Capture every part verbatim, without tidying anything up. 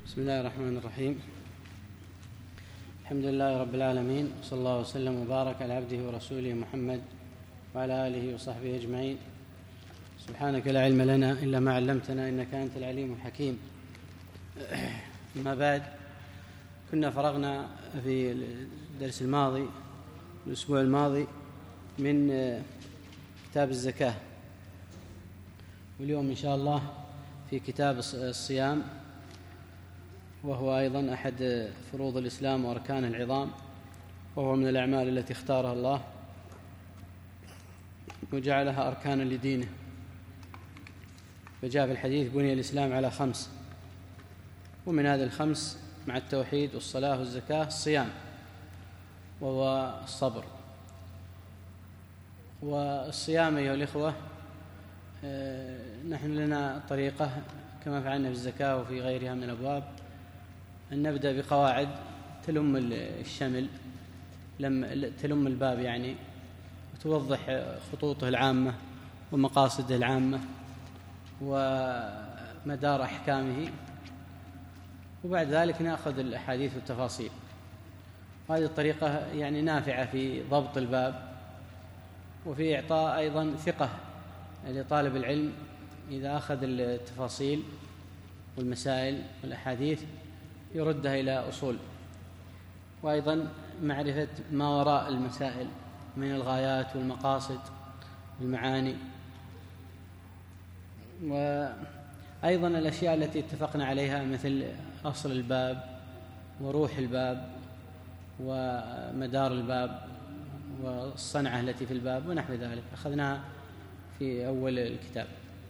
بسم الله الرحمن الرحيم. الحمد لله رب العالمين، وصلى الله وسلم وبارك على عبده ورسوله محمد وعلى آله وصحبه أجمعين. سبحانك لا علم لنا إلا ما علمتنا إنك أنت العليم الحكيم. أما بعد، كنا فرغنا في الدرس الماضي الأسبوع الماضي من كتاب الزكاة، واليوم إن شاء الله في كتاب الصيام، وهو أيضا أحد فروض الإسلام وأركان العظام، وهو من الأعمال التي اختارها الله وجعلها أركانا لدينه. فجاء في الحديث: بني الإسلام على خمس، ومن هذه الخمس مع التوحيد والصلاة والزكاة الصيام، وهو الصبر. والصيام أيها الإخوة، نحن لنا طريقة كما فعلنا في الزكاة وفي غيرها من الأبواب، أن نبدأ بقواعد تلم الشمل، لم تلم الباب يعني، وتوضح خطوطه العامة ومقاصده العامة ومدار أحكامه، وبعد ذلك نأخذ الأحاديث والتفاصيل. وهذه الطريقة يعني نافعة في ضبط الباب، وفي إعطاء أيضا ثقة لطالب العلم إذا أخذ التفاصيل والمسائل والأحاديث يردها إلى أصول، وأيضا معرفة ما وراء المسائل من الغايات والمقاصد والمعاني، وأيضا الأشياء التي اتفقنا عليها مثل أصل الباب وروح الباب ومدار الباب والصنعة التي في الباب ونحو ذلك، أخذناها في أول الكتاب.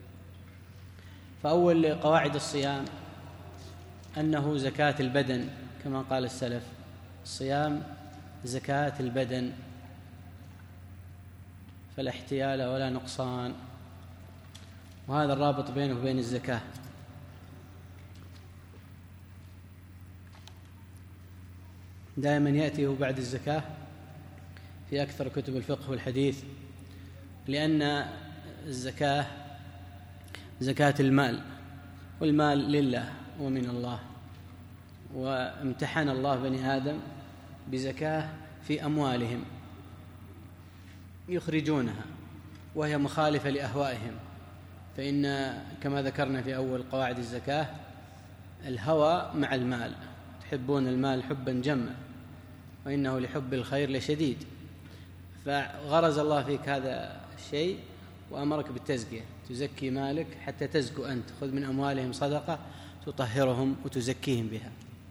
فأول قواعد الصيام أنه زكاة البدن، كما قال السلف: الصيام زكاة البدن، فلا احتيال ولا نقصان. وهذا الرابط بينه وبين الزكاة. دائما يأتيه بعد الزكاة في أكثر كتب الفقه والحديث، لأن الزكاة زكاة المال، والمال لله ومن الله، وامتحن الله بني آدم بزكاة في أموالهم يخرجونها، وهي مخالفة لأهوائهم، فإن كما ذكرنا في أول قواعد الزكاة الهوى مع المال، تحبون المال حبا جما وإنه لحب الخير لشديد. فغرز الله فيك هذا الشيء وأمرك بالتزكية، تزكي مالك حتى تزكو أنت، خذ من أموالهم صدقة تطهرهم وتزكيهم بها.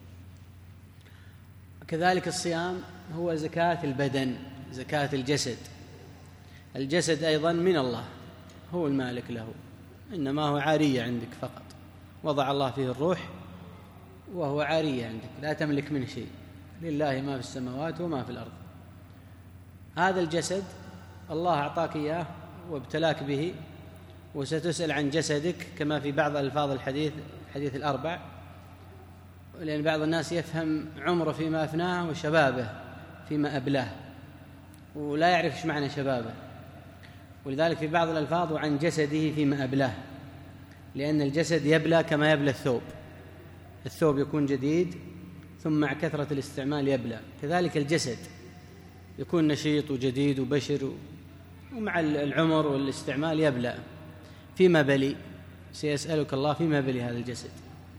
كذلك الصيام هو زكاة البدن، زكاة الجسد. الجسد أيضا من الله، هو المالك له، إنما هو عارية عندك فقط، وضع الله فيه الروح وهو عارية عندك، لا تملك منه شيء، لله ما في السماوات وما في الأرض. هذا الجسد الله أعطاك إياه وابتلاك به، وستسأل عن جسدك كما في بعض ألفاظ الحديث الحديث الأربع، لأن بعض الناس يفهم عمره فيما أفناه وشبابه فيما أبلاه، ولا يعرف إيش معنى شبابه. ولذلك في بعض الألفاظ عن جسده فيما أبلاه، لأن الجسد يبلى كما يبلى الثوب، الثوب يكون جديد ثم مع كثرة الاستعمال يبلى، كذلك الجسد يكون نشيط وجديد وبشر، ومع العمر والاستعمال يبلى. فيما بلي سيسألك الله فيما بلي هذا الجسد.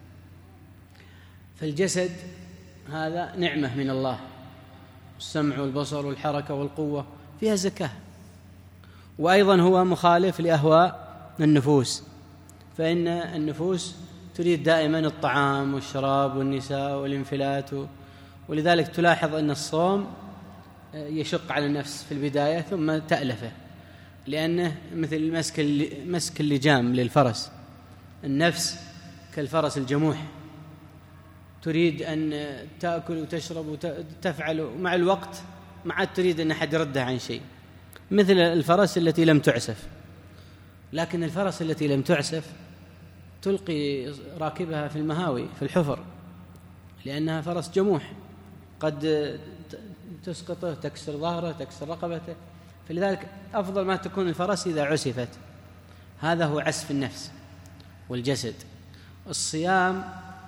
فالجسد هذا نعمة من الله، السمع والبصر والحركة والقوة فيها زكاة. وأيضا هو مخالف لأهواء النفوس، فإن النفوس تريد دائما الطعام والشراب والنساء والانفلات، ولذلك تلاحظ أن الصوم يشق على النفس في البداية ثم تألفه، لأنه مثل مسك مسك اللجام للفرس. النفس كالفرس الجموح، تريد أن تأكل وتشرب وتفعل، ومع الوقت ما عاد تريد أن أحد يردها عن شيء، مثل الفرس التي لم تعسف. لكن الفرس التي لم تعسف تلقي راكبها في المهاوي في الحفر، لأنها فرس جموح، قد تسقطه، تكسر ظهره، تكسر رقبته. فلذلك أفضل ما تكون الفرس إذا عسفت. هذا هو عسف النفس والجسد. الصيام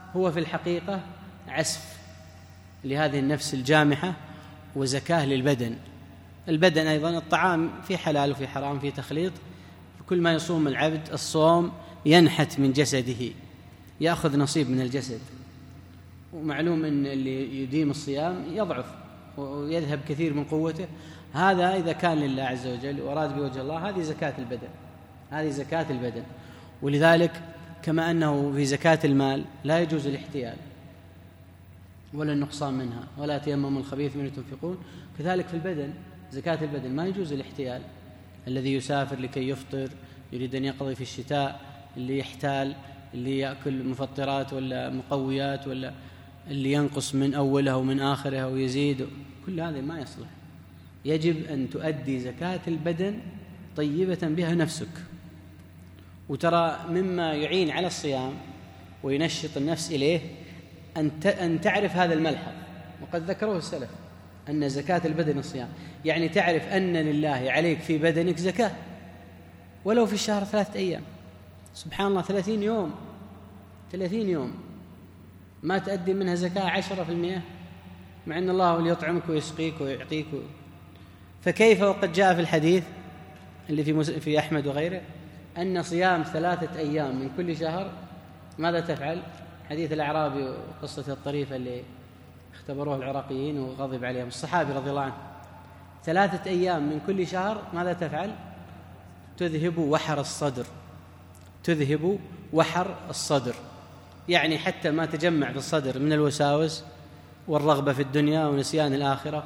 هو في الحقيقة عسف لهذه النفس الجامحة وزكاة للبدن. البدن أيضا الطعام في حلال وفي حرام في تخليط، كل ما يصوم العبد الصوم ينحت من جسده، يأخذ نصيب من الجسد. ومعلوم أن اللي يديم الصيام يضعف ويذهب كثير من قوته، هذا إذا كان لله عز وجل وأراد بوجه الله هذه زكاة البدن، هذه زكاة البدن. ولذلك كما أنه في زكاة المال لا يجوز الاحتيال ولا النقصان منها، ولا تيمموا الخبيث منه تنفقون، كذلك في البدن زكاة البدن ما يجوز الاحتيال. الذي يسافر لكي يفطر، يريد أن يقضي في الشتاء، اللي يحتال، اللي يأكل مفطرات ولا مقويات، ولا اللي ينقص من أولها ومن آخرها ويزيد، كل هذا ما يصلح. يجب أن تؤدي زكاة البدن طيبة بها نفسك. وترى مما يعين على الصيام وينشط النفس إليه أن تعرف هذا الملحظ، وقد ذكروه السلف أن زكاة البدن الصيام، يعني تعرف أن لله عليك في بدنك زكاة ولو في الشهر ثلاثة أيام. سبحان الله، ثلاثين يوم ثلاثين يوم ما تؤدي منها زكاة عشرة في المئة، مع أن الله هو اللي يطعمك ويسقيك ويعطيك. فكيف وقد جاء في الحديث اللي في في أحمد وغيره أن صيام ثلاثة أيام من كل شهر ماذا تفعل؟ حديث الأعرابي وقصة الطريفة اللي اختبروه العراقيين وغضب عليهم الصحابي رضي الله عنه. ثلاثة أيام من كل شهر ماذا تفعل؟ تذهب وحر الصدر، تذهب وحر الصدر، يعني حتى ما تجمع في الصدر من الوساوس والرغبة في الدنيا ونسيان الآخرة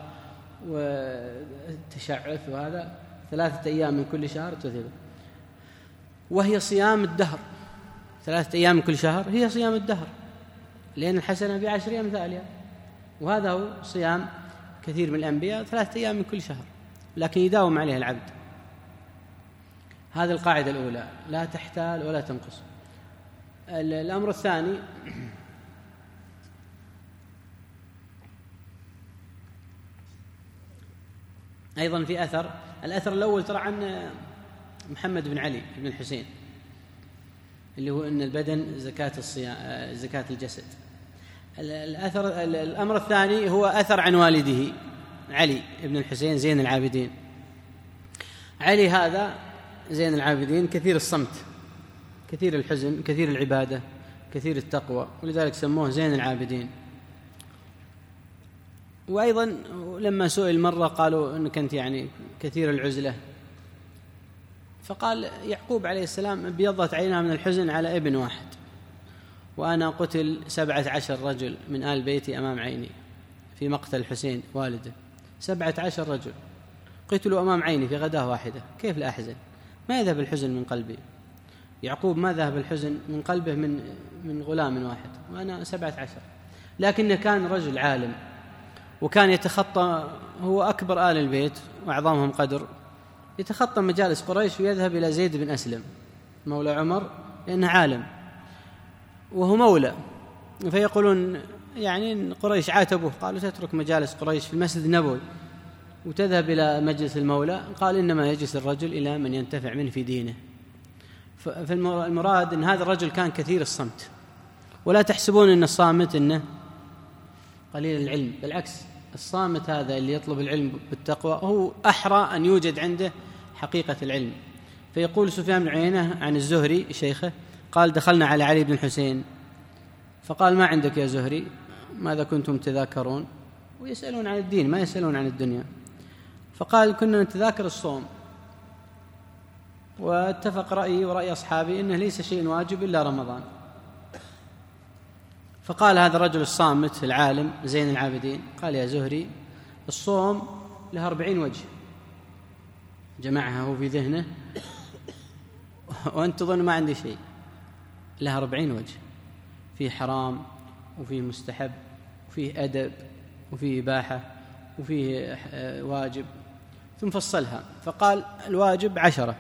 والتشعث، وهذا ثلاثة أيام من كل شهر تذهب. وهي صيام الدهر، ثلاثة أيام من كل شهر هي صيام الدهر، لأن الحسنة بعشر أمثالها، وهذا هو صيام كثير من الأنبياء، ثلاثة أيام من كل شهر، لكن يداوم عليه العبد. هذه القاعدة الأولى، لا تحتال ولا تنقص. الأمر الثاني أيضا في أثر، الأثر الأول ترى عن محمد بن علي بن الحسين اللي هو أن البدن زكاة الصيام، زكاة الجسد. الأثر الأمر الثاني هو أثر عن والده علي بن الحسين زين العابدين. علي هذا زين العابدين كثير الصمت، كثير الحزن، كثير العبادة، كثير التقوى، ولذلك سموه زين العابدين. وأيضا لما سئل مرة قالوا أنك أنت يعني كثير العزلة، فقال يعقوب عليه السلام ابيضت عيناه من الحزن على ابن واحد، وأنا قتل سبعة عشر رجل من آل بيتي أمام عيني في مقتل الحسين والده، سبعة عشر رجل قتلوا أمام عيني في غداة واحدة، كيف لا أحزن؟ ما يذهب الحزن من قلبي. يعقوب ما ذهب الحزن من قلبه من من غلام واحد، وأنا سبعة عشر. لكنه كان رجل عالم، وكان يتخطى، هو أكبر آل البيت وأعظمهم قدر، يتخطى مجالس قريش ويذهب إلى زيد بن أسلم مولى عمر لأنه عالم وهو مولى. فيقولون يعني قريش عاتبوه، قالوا تترك مجالس قريش في المسجد النبوي وتذهب إلى مجلس المولى. قال إنما يجلس الرجل إلى من ينتفع منه في دينه. فالمراد أن هذا الرجل كان كثير الصمت، ولا تحسبون أن الصامت أنه قليل العلم، بالعكس الصامت هذا اللي يطلب العلم بالتقوى هو أحرى أن يوجد عنده حقيقة العلم. فيقول سفيان بن عيينة عن الزهري شيخه قال دخلنا على علي بن الحسين فقال ما عندك يا زهري، ماذا كنتم تذاكرون؟ ويسألون عن الدين ما يسألون عن الدنيا. فقال كنا نتذاكر الصوم، واتفق رأيي ورأي أصحابي إنه ليس شيء واجب إلا رمضان. فقال هذا الرجل الصامت العالم زين العابدين قال يا زهري الصوم له أربعين وجه، جمعها هو في ذهنه وأنت تظن ما عندي شيء، له أربعين وجه، فيه حرام وفيه مستحب وفيه أدب وفيه إباحة وفيه واجب، ثم فصلها فقال الواجب عشرة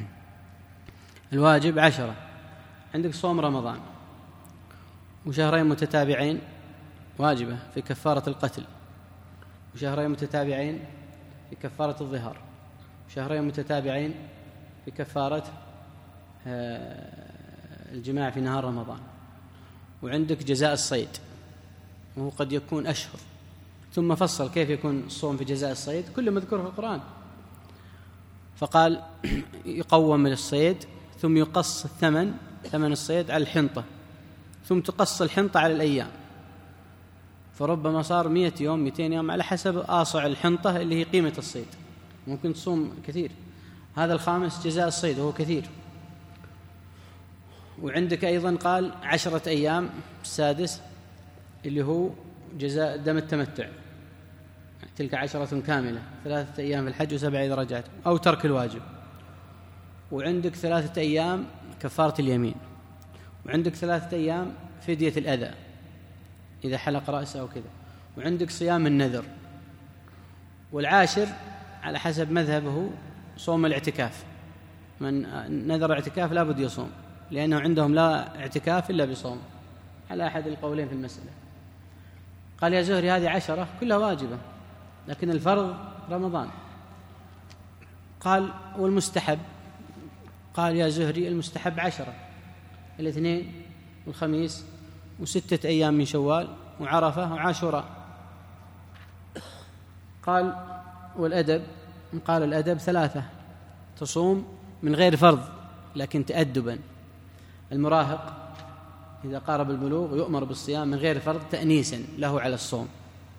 الواجب عشرة عندك صوم رمضان وشهرين متتابعين واجبة في كفارة القتل، وشهرين متتابعين في كفارة الظهار، وشهرين متتابعين في كفارة الجماع في نهار رمضان، وعندك جزاء الصيد وهو قد يكون أشهر، ثم فصل كيف يكون الصوم في جزاء الصيد كله مذكور في القرآن. فقال يقوم للصيد ثم يقص الثمن ثمن الصيد على الحنطة، ثم تقص الحنطة على الأيام، فربما صار مئة يوم مئتين يوم على حسب آصع الحنطة اللي هي قيمة الصيد، ممكن تصوم كثير. هذا الخامس جزاء الصيد وهو كثير. وعندك أيضا قال عشرة أيام السادس اللي هو جزاء دم التمتع، تلك عشرة كاملة، ثلاثة أيام في الحج وسبعة إذا رجعت، أو ترك الواجب. وعندك ثلاثة أيام كفارة اليمين، وعندك ثلاثة أيام فدية الأذى إذا حلق رأسه أو كذا، وعندك صيام النذر. والعاشر على حسب مذهبه صوم الاعتكاف، من نذر اعتكاف لا بد يصوم، لأنه عندهم لا اعتكاف إلا بصوم على أحد القولين في المسألة. قال يا زهري هذه عشرة كلها واجبة، لكن الفرض رمضان. قال والمستحب؟ قال يا زهري المستحب عشرة، الاثنين والخميس وستة أيام من شوال وعرفة وعاشوراء. قال والأدب؟ قال الأدب ثلاثة، تصوم من غير فرض لكن تأدبا. المراهق إذا قارب البلوغ يؤمر بالصيام من غير فرض تأنيسا له على الصوم.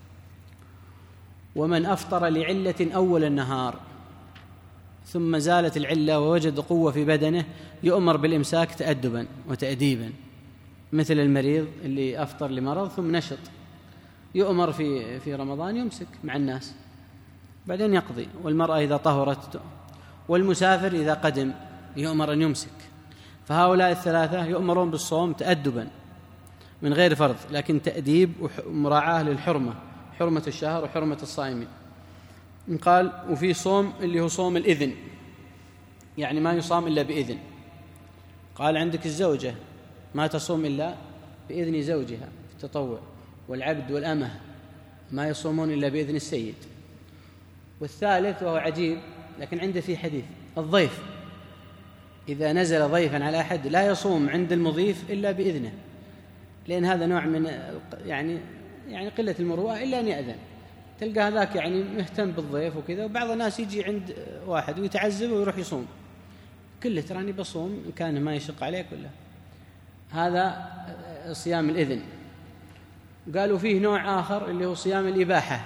ومن أفطر لعلة أول النهار ثم زالت العلة ووجد قوة في بدنه يؤمر بالإمساك تأدبا وتأديبا، مثل المريض اللي أفطر لمرض ثم نشط يؤمر في في رمضان يمسك مع الناس بعدين يقضي. والمرأة إذا طهرت، والمسافر إذا قدم يؤمر أن يمسك. فهؤلاء الثلاثة يؤمرون بالصوم تأدبا من غير فرض، لكن تأديب ومراعاة للحرمة، حرمة الشهر وحرمة الصائمين. قال وفي صوم اللي هو صوم الإذن، يعني ما يصام إلا بإذن. قال عندك الزوجة ما تصوم إلا بإذن زوجها في التطوع، والعبد والأمة ما يصومون إلا بإذن السيد. والثالث وهو عجيب لكن عنده فيه حديث، الضيف إذا نزل ضيفا على أحد لا يصوم عند المضيف إلا بإذنه، لأن هذا نوع من يعني يعني قلة المروءة إلا أن يأذن. تلقى هذاك يعني مهتم بالضيف وكذا، وبعض الناس يجي عند واحد ويتعذب ويروح يصوم، كله تراني بصوم إن كان ما يشق عليك ولا. هذا صيام الإذن. قالوا فيه نوع آخر اللي هو صيام الإباحة،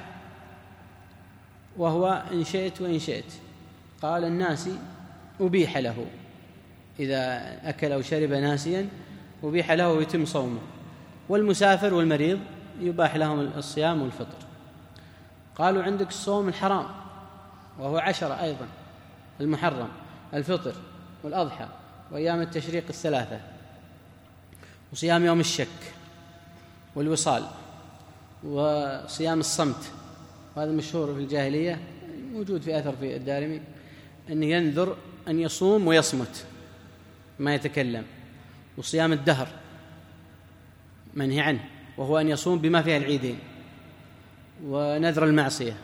وهو إن شئت وإن شئت. قال الناسي أبيح له، إذا أكل أو شرب ناسيا أبيح له ويتم صومه. والمسافر والمريض يباح لهم الصيام والفطر. قالوا عندك الصوم الحرام وهو عشرة أيضا، المحرم، الفطر والأضحى وأيام التشريق الثلاثة، وصيام يوم الشك والوصال، وصيام الصمت، وهذا مشهور في الجاهلية موجود في أثر في الدارمي، أن ينذر أن يصوم ويصمت ما يتكلم. وصيام الدهر منهي عنه وهو أن يصوم بما فيها العيدين، ونذر المعصية،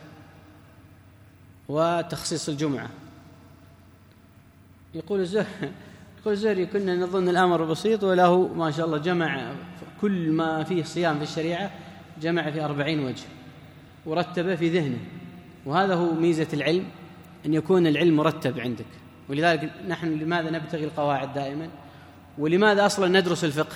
وتخصيص الجمعة. يقول الزهري يقول الزهري كنا نظن الأمر بسيط، وله ما شاء الله جمع كل ما فيه صيام في الشريعة، جمع في أربعين وجه ورتبه في ذهنه. وهذا هو ميزة العلم، أن يكون العلم مرتب عندك. ولذلك نحن لماذا نبتغي القواعد دائما، ولماذا أصلا ندرس الفقه؟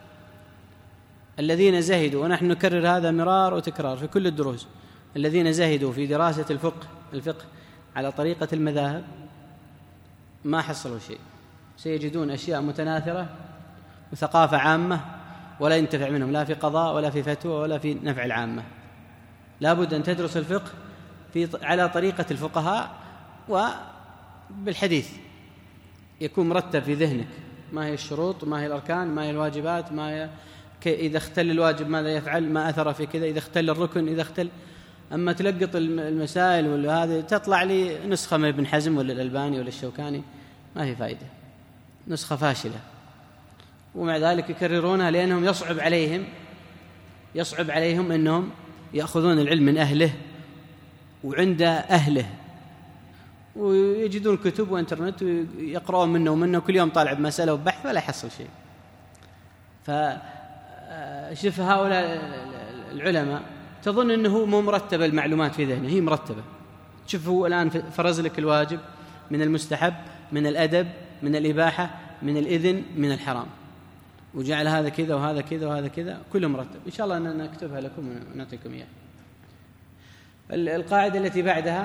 الذين زهدوا، ونحن نكرر هذا مرار وتكرار في كل الدروس، الذين زهدوا في دراسة الفقه الفقه على طريقة المذاهب ما حصلوا شيء، سيجدون أشياء متناثرة وثقافة عامة ولا ينتفع منهم لا في قضاء ولا في فتوى ولا في نفع العامة. لا بد أن تدرس الفقه في على طريقة الفقهاء وبالحديث، يكون مرتب في ذهنك ما هي الشروط، ما هي الأركان، ما هي الواجبات، ما هي إذا اختل الواجب ماذا يفعل، ما أثر في كذا، إذا اختل الركن، إذا اختل. أما تلقط المسائل ولا هذه تطلع لي نسخة من ابن حزم ولا الألباني ولا الشوكاني، ما هي فائدة، نسخة فاشلة. ومع ذلك يكررونها لأنهم يصعب عليهم يصعب عليهم أنهم يأخذون العلم من أهله وعند أهله، ويجدون كتب وإنترنت ويقرؤون منه ومنه كل يوم طالع بمسألة وبحث ولا يحصل شيء. شوف هؤلاء العلماء تظن أنه مو مرتبة المعلومات في ذهنه، هي مرتبة. شوف هو الآن فرز لك الواجب من المستحب من الأدب من الإباحة من الإذن من الحرام، وجعل هذا كذا وهذا كذا وهذا كذا كله مرتب. إن شاء الله أننا نكتبها لكم ونعطيكم إياها. القاعدة التي بعدها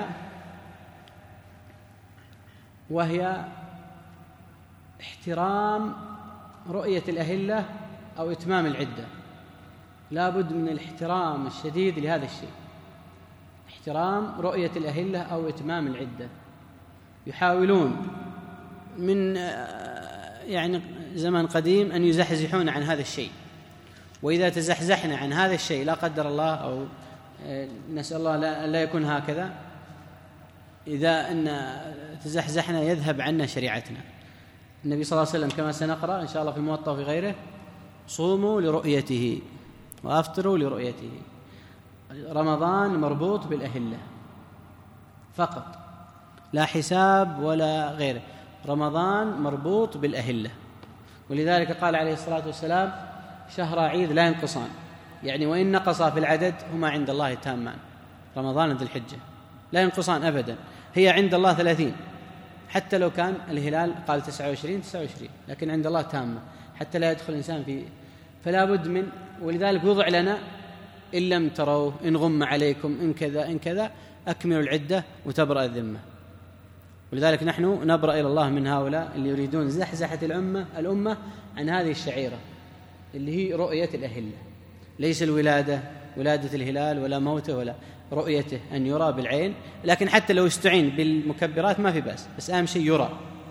وهي احترام رؤية الأهلة أو إتمام العدة. لا بد من الاحترام الشديد لهذا الشيء، احترام رؤية الأهلة أو إتمام العدة. يحاولون من يعني زمن قديم أن يزحزحون عن هذا الشيء، وإذا تزحزحنا عن هذا الشيء لا قدر الله أو نسأل الله لا يكون هكذا، إذا أن تزحزحنا يذهب عنا شريعتنا. النبي صلى الله عليه وسلم كما سنقرأ إن شاء الله في الموطأ وفي غيره: صوموا لرؤيته وأفطروا لرؤيته. رمضان مربوط بالأهلة فقط، لا حساب ولا غيره، رمضان مربوط بالأهلة. ولذلك قال عليه الصلاة والسلام: شهر عيد لا ينقصان، يعني وإن نقصا في العدد هما عند الله تامان. رمضان ذي الحجة لا ينقصان أبدا، هي عند الله ثلاثين، حتى لو كان الهلال قال تسعة وعشرين تسعة وعشرين، لكن عند الله تامة حتى لا يدخل الإنسان في. فلا بد من، ولذلك وضع لنا: إن لم تروا إن غم عليكم إن كذا إن كذا أكملوا العدة وتبرأ الذمة. ولذلك نحن نبرأ إلى الله من هؤلاء اللي يريدون زحزحة الأمة الأمة عن هذه الشعيرة اللي هي رؤية الأهلة، ليس الولادة ولادة الهلال ولا موته ولا رؤيته أن يرى بالعين، لكن حتى لو استعين بالمكبرات ما في بأس، بس أهم شيء يرى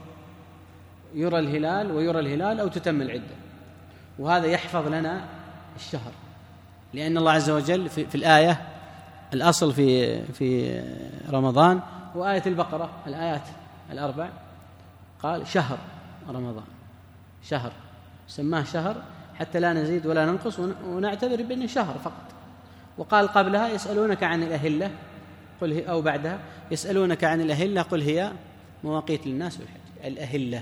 يرى الهلال ويرى الهلال أو تتم العدة. وهذا يحفظ لنا الشهر، لأن الله عز وجل في, في الآية الأصل في في رمضان وآية البقرة الآيات الأربع قال شهر رمضان، شهر سماه شهر حتى لا نزيد ولا ننقص ونعتبر بأنه شهر فقط. وقال قبلها: يسألونك عن الأهلة قل هي، أو بعدها: يسألونك عن الأهلة قل هي مواقيت للناس والحج. الأهلة.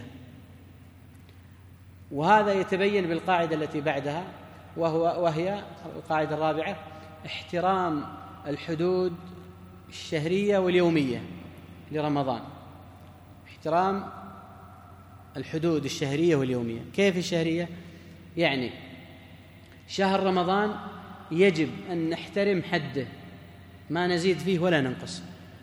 وهذا يتبين بالقاعدة التي بعدها، وهو وهي القاعدة الرابعة: احترام الحدود الشهرية واليومية لرمضان. احترام الحدود الشهرية واليومية. كيف الشهرية؟ يعني شهر رمضان يجب أن نحترم حده، ما نزيد فيه ولا ننقص،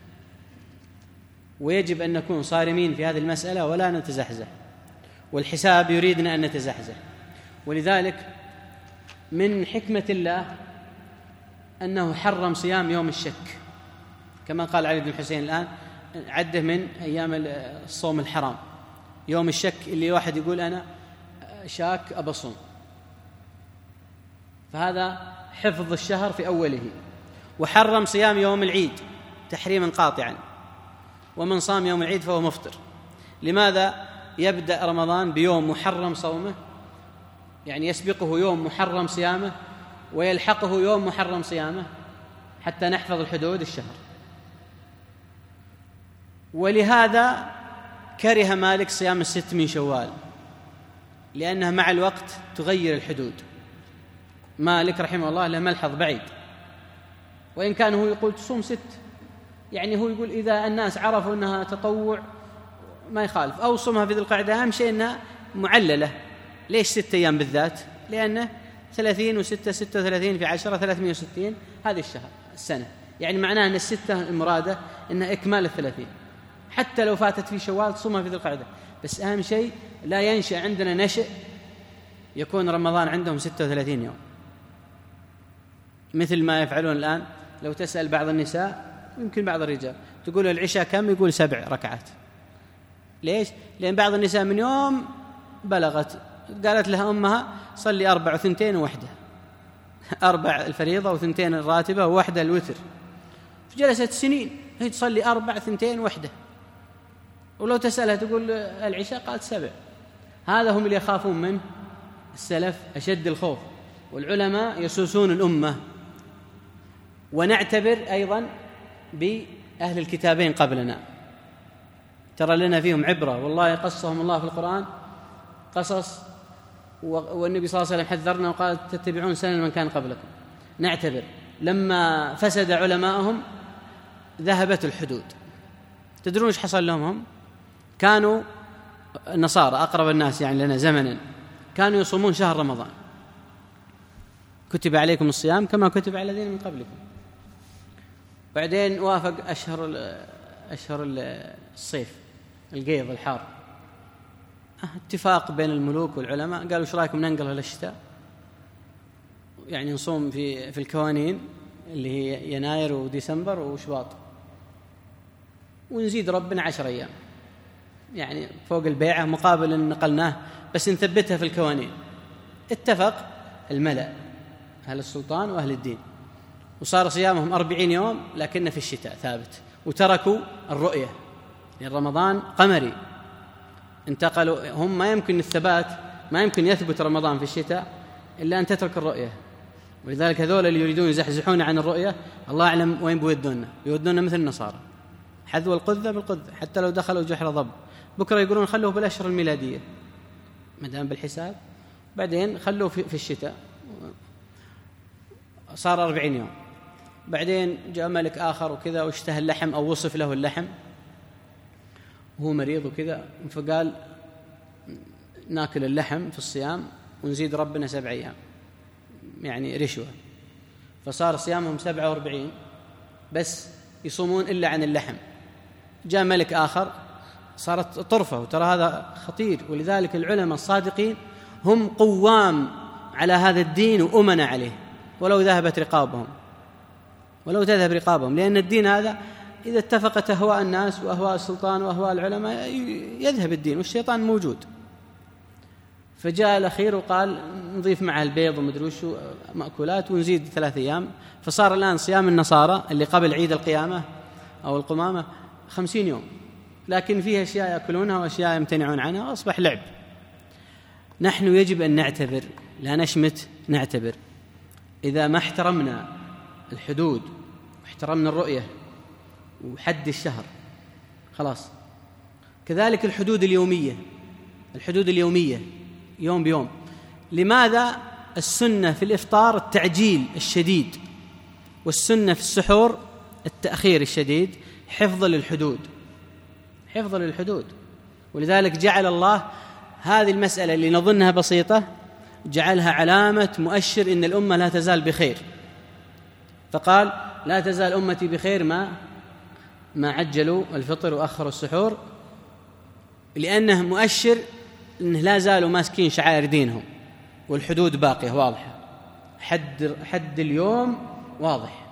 ويجب أن نكون صارمين في هذه المسألة ولا نتزحزح، والحساب يريدنا أن نتزحزح. ولذلك من حكمة الله أنه حرم صيام يوم الشك، كما قال علي بن الحسين الآن عده من أيام الصوم الحرام، يوم الشك اللي واحد يقول أنا شاك أبصوم، فهذا حفظ الشهر في أوله. وحرم صيام يوم العيد تحريما قاطعا، ومن صام يوم العيد فهو مفطر. لماذا يبدأ رمضان بيوم محرم صومه؟ يعني يسبقه يوم محرم صيامه ويلحقه يوم محرم صيامه حتى نحفظ الحدود الشهر. ولهذا كره مالك صيام الست من شوال، لأنها مع الوقت تغير الحدود. مالك رحمه الله له ملحظ بعيد، وإن كان هو يقول تصوم ست، يعني هو يقول إذا الناس عرفوا أنها تطوع ما يخالف، أو صومها في ذي القعدة، أهم شيء أنها معللة. ليش ستة أيام بالذات؟ لأنه ثلاثين وستة ستة وثلاثين في عشرة ثلاثمائة وستين هذه الشهر السنة، يعني معناه أن الستة المرادة أنها إكمال الثلاثين، حتى لو فاتت في شوال تصومها في ذي القعدة. بس أهم شيء لا ينشأ عندنا نشأ يكون رمضان عندهم ستة وثلاثين يوم، مثل ما يفعلون الآن. لو تسأل بعض النساء يمكن بعض الرجال تقول العشاء كم؟ يقول سبع ركعات. ليش؟ لأن بعض النساء من يوم بلغت قالت لها أمها صلي أربع وثنتين ووحدة، أربع الفريضة وثنتين الراتبة ووحدة الوتر، فجلست سنين هي تصلي أربع ثنتين وحدة، ولو تسألها تقول العشاء قالت سبع. هذا هم اللي يخافون من السلف أشد الخوف، والعلماء يسوسون الأمة. ونعتبر أيضا بأهل الكتابين قبلنا، ترى لنا فيهم عبرة، والله قصهم الله في القرآن قصص والنبي صلى الله عليه وسلم حذرنا وقال تتبعون سنن من كان قبلكم. نعتبر لما فسد علماءهم ذهبت الحدود. تدرون ايش حصل لهم؟ هم كانوا النصارى أقرب الناس يعني لنا زمنا كانوا يصومون شهر رمضان، كتب عليكم الصيام كما كتب على الذين من قبلكم. بعدين وافق أشهر أشهر الصيف القيض الحار، اتفاق بين الملوك والعلماء، قالوا ايش رايكم ننقلها للشتاء، يعني نصوم في في الكوانين اللي هي يناير وديسمبر وشباط، ونزيد ربنا عشر أيام يعني فوق البيعة مقابل أن نقلناه بس نثبتها في الكوانين. اتفق الملأ أهل السلطان وأهل الدين، وصار صيامهم أربعين يوم لكن في الشتاء ثابت، وتركوا الرؤية لأن رمضان قمري. انتقلوا هم، ما يمكن الثبات، ما يمكن يثبت رمضان في الشتاء إلا أن تترك الرؤية. ولذلك هذول اللي يريدون يزحزحون عن الرؤية الله أعلم وين بيودونا، يودونا مثل النصارى حذو القذة بالقذة، حتى لو دخلوا جحر ضب بكرة يقولون خلوه بالأشهر الميلادية مدام بالحساب، بعدين خلوه في الشتاء، صار أربعين يوم. بعدين جاء ملك آخر وكذا واشتهى اللحم أو وصف له اللحم وهو مريض وكذا، فقال ناكل اللحم في الصيام ونزيد ربنا سبع أيام، يعني رشوة. فصار صيامهم سبعة وأربعين بس يصومون إلا عن اللحم. جاء ملك آخر صارت طرفة، وترى هذا خطير. ولذلك العلماء الصادقين هم قوام على هذا الدين وأمن عليه ولو ذهبت رقابهم، ولو تذهب رقابهم، لأن الدين هذا إذا اتفقت أهواء الناس وأهواء السلطان وأهواء العلماء يذهب الدين، والشيطان موجود. فجاء الأخير وقال نضيف معها البيض ومدري وشو مأكولات ونزيد ثلاث أيام. فصار الآن صيام النصارى اللي قبل عيد القيامة أو القمامة خمسين يوم، لكن فيها أشياء يأكلونها وأشياء يمتنعون عنها، وأصبح لعب. نحن يجب أن نعتبر، لا نشمت، نعتبر. إذا ما احترمنا الحدود واحترمنا الرؤية وحد الشهر خلاص. كذلك الحدود اليومية، الحدود اليومية يوم بيوم. لماذا السنة في الإفطار التعجيل الشديد، والسنة في السحور التأخير الشديد؟ حفظا للحدود، حفظا للحدود. ولذلك جعل الله هذه المسألة اللي نظنها بسيطة جعلها علامة مؤشر إن الأمة لا تزال بخير. فقال لا تزال أمتي بخير ما ما عجلوا الفطر وأخروا السحور، لأنه مؤشر إنه لا زالوا ماسكين شعائر دينهم، والحدود باقية واضحة. حد حد اليوم واضح،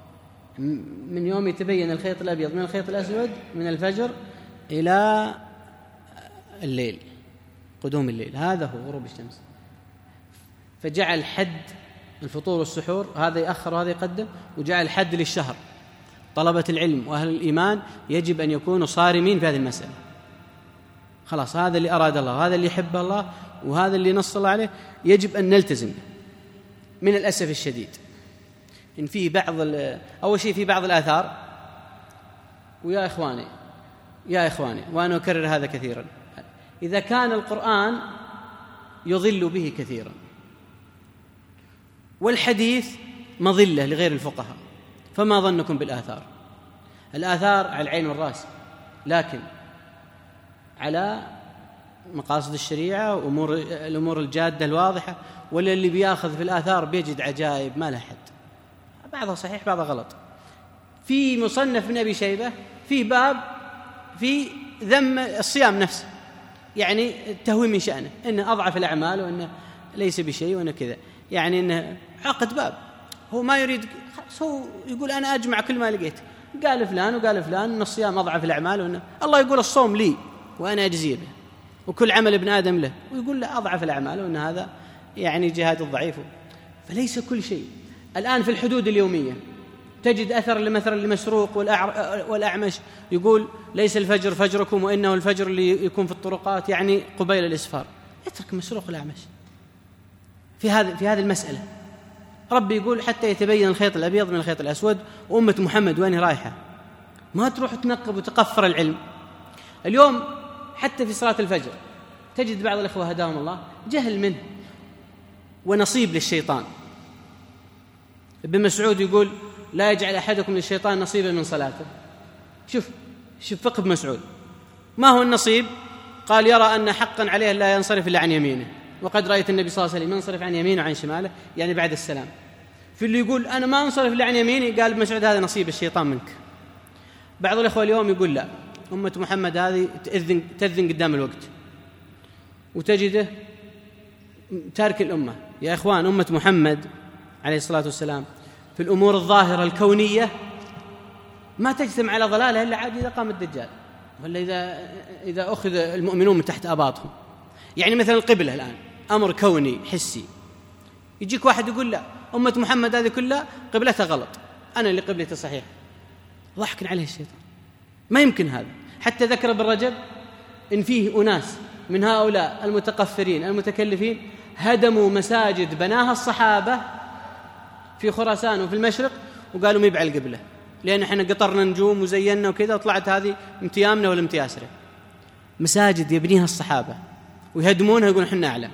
من يوم يتبين الخيط الأبيض من الخيط الأسود من الفجر إلى الليل، قدوم الليل، هذا هو غروب الشمس. فجعل حد الفطور والسحور، هذا يأخر وهذا يقدم، وجعل حد للشهر. طلبة العلم وأهل الإيمان يجب أن يكونوا صارمين في هذه المسألة. خلاص هذا اللي أراد الله، هذا اللي يحب الله، وهذا اللي نص الله عليه، يجب أن نلتزم. من الأسف الشديد إن في بعض أول شيء في بعض الآثار، ويا إخواني يا إخواني وأنا أكرر هذا كثيرا، إذا كان القرآن يضل به كثيرا والحديث مضلة لغير الفقهاء، فما ظنكم بالآثار؟ الآثار على العين والرأس، لكن على مقاصد الشريعة وأمور الأمور الجادة الواضحة. ولا اللي بياخذ في الآثار بيجد عجائب ما لها حد، بعضها صحيح بعضها غلط. في مصنف ابن أبي شيبة في باب في ذم الصيام نفسه، يعني التهوين من شأنه إنه أضعف الأعمال وإنه ليس بشيء وإنه كذا، يعني إنه عقد باب، هو ما يريد، هو يقول أنا أجمع كل ما لقيت، قال فلان وقال فلان إن الصيام أضعف الأعمال، وإنه الله يقول الصوم لي وأنا أجزي به وكل عمل ابن آدم له، ويقول له أضعف الأعمال وإن هذا يعني جهاد الضعيف. فليس كل شيء. الآن في الحدود اليومية تجد أثر لمثلا لمسروق والأعمش يقول ليس الفجر فجركم وإنه الفجر اللي يكون في الطرقات، يعني قبيل الإسفار. اترك مسروق والأعمش في هذا في هذه المسألة. ربي يقول حتى يتبين الخيط الأبيض من الخيط الأسود، وأمة محمد وين رايحة؟ ما تروح تنقب وتقفر العلم. اليوم حتى في صلاة الفجر تجد بعض الأخوة هداهم الله جهل منه، ونصيب للشيطان. ابن مسعود يقول لا يجعل أحدكم للشيطان نصيبا من صلاته. شوف شوف فقه ابن مسعود. ما هو النصيب؟ قال يرى أن حقا عليه لا ينصرف إلا عن يمينه، وقد رأيت النبي صلى الله عليه وسلم ينصرف عن يمينه وعن شماله، يعني بعد السلام. في اللي يقول أنا ما أنصرف إلا عن يميني، قال ابن مسعود هذا نصيب الشيطان منك. بعض الأخوة اليوم يقول لا، أمة محمد هذه تأذن, تأذن قدام الوقت، وتجده تارك الأمة. يا إخوان، أمة محمد عليه الصلاة والسلام في الأمور الظاهرة الكونية ما تجتمع على ضلالة إلا عاد إذا قام الدجال، ولا إذا, إذا أخذ المؤمنون من تحت أباطهم. يعني مثلا القبلة الآن أمر كوني حسي، يجيك واحد يقول لا، أمة محمد هذه كلها قبلتها غلط، أنا اللي قبلتي صحيح. ضحك عليه الشيطان. ما يمكن هذا. حتى ذكر ابن رجب إن فيه أناس من هؤلاء المتقفرين المتكلفين هدموا مساجد بناها الصحابة في خراسان وفي المشرق، وقالوا ما يبع القبلة، لأن احنا قطرنا نجوم وزينا وكذا، وطلعت هذه امتيامنا ولا امتياسرة. مساجد يبنيها الصحابة ويهدمونها ويقولون احنا أعلم.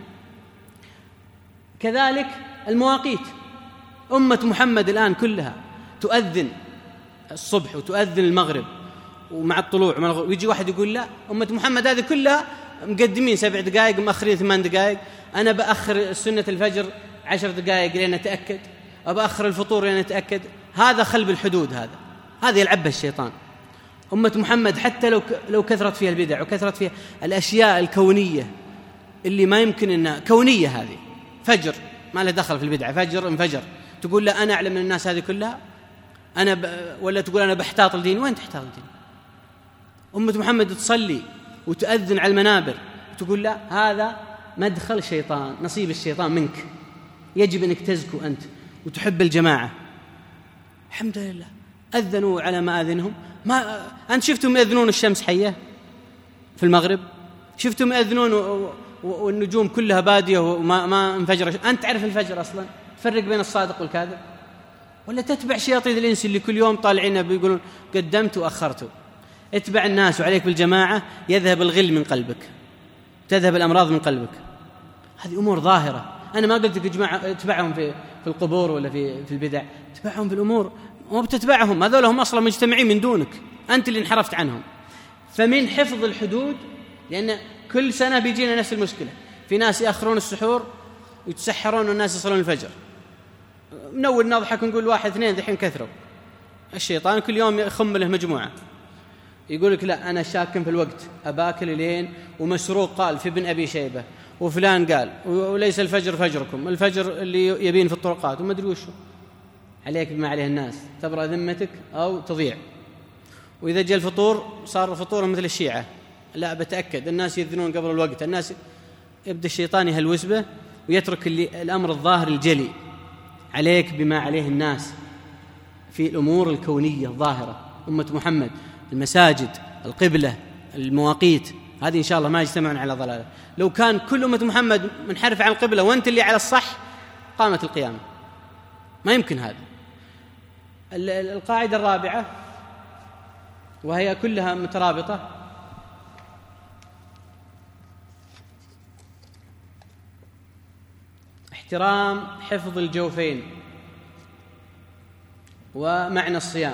كذلك المواقيت، أمة محمد الآن كلها تؤذن الصبح وتؤذن المغرب ومع الطلوع، ويجي واحد يقول لا، أمة محمد هذه كلها مقدمين سبع دقائق مأخرين ثمان دقائق، أنا بأخر سنة الفجر عشر دقائق لين أتأكد، أبأخر الفطور لين أتأكد. هذا خلب الحدود، هذا هذا يلعبها الشيطان. أمة محمد حتى لو لو كثرت فيها البدع وكثرت فيها الأشياء الكونية اللي ما يمكن أنها كونية، هذه فجر ما له دخل في البدع، فجر انفجر، تقول لا أنا أعلم من الناس هذه كلها، أنا ب... ولا تقول أنا بحتاط الدين. وين تحتاط الدين؟ أمة محمد تصلي وتؤذن على المنابر، تقول لا، هذا مدخل الشيطان، نصيب الشيطان منك، يجب أنك تزكو أنت وتحب الجماعة. الحمد لله أذنوا على مآذنهم. ما أنت شفتم يأذنون الشمس حية في المغرب؟ شفتم يأذنون والنجوم كلها بادية وما ما انفجر؟ أنت تعرف الفجر أصلا؟ تفرق بين الصادق والكاذب؟ ولا تتبع شياطين الإنس اللي كل يوم طالعين بيقولون قدمت وأخرت؟ اتبع الناس وعليك بالجماعة، يذهب الغل من قلبك، تذهب الأمراض من قلبك. هذه أمور ظاهرة. أنا ما قلت لك اتبعهم في في القبور ولا في في البدع، اتبعهم في الأمور. ما بتتبعهم، هذول هم أصلا مجتمعين من دونك، أنت اللي انحرفت عنهم. فمن حفظ الحدود، لأن كل سنة بيجينا نفس المشكلة، في ناس يأخرون السحور ويتسحرون والناس يصلون الفجر. من أول نضحك ونقول واحد اثنين، ذحين كثروا. الشيطان كل يوم يخم له مجموعة، يقول لك لا أنا شاك في الوقت، أباكل لين، ومسروق قال في ابن أبي شيبة، وفلان قال وليس الفجر فجركم، الفجر اللي يبين في الطرقات، وما أدري وشو. عليك بما عليه الناس، تبرأ ذمتك أو تضيع. وإذا جاء الفطور صار الفطور مثل الشيعة، لا بتأكد الناس يذنون قبل الوقت، الناس يبدأ الشيطان يهلوس به ويترك الأمر الظاهر الجلي. عليك بما عليه الناس في الأمور الكونية الظاهرة. أمة محمد المساجد، القبلة، المواقيت، هذه إن شاء الله ما يجتمعون على ضلالة. لو كان كل أمة محمد منحرف عن القبلة وأنت اللي على الصح، قامت القيامة. ما يمكن هذا. القاعدة الرابعة وهي كلها مترابطة، احترام حفظ الجوفين ومعنى الصيام.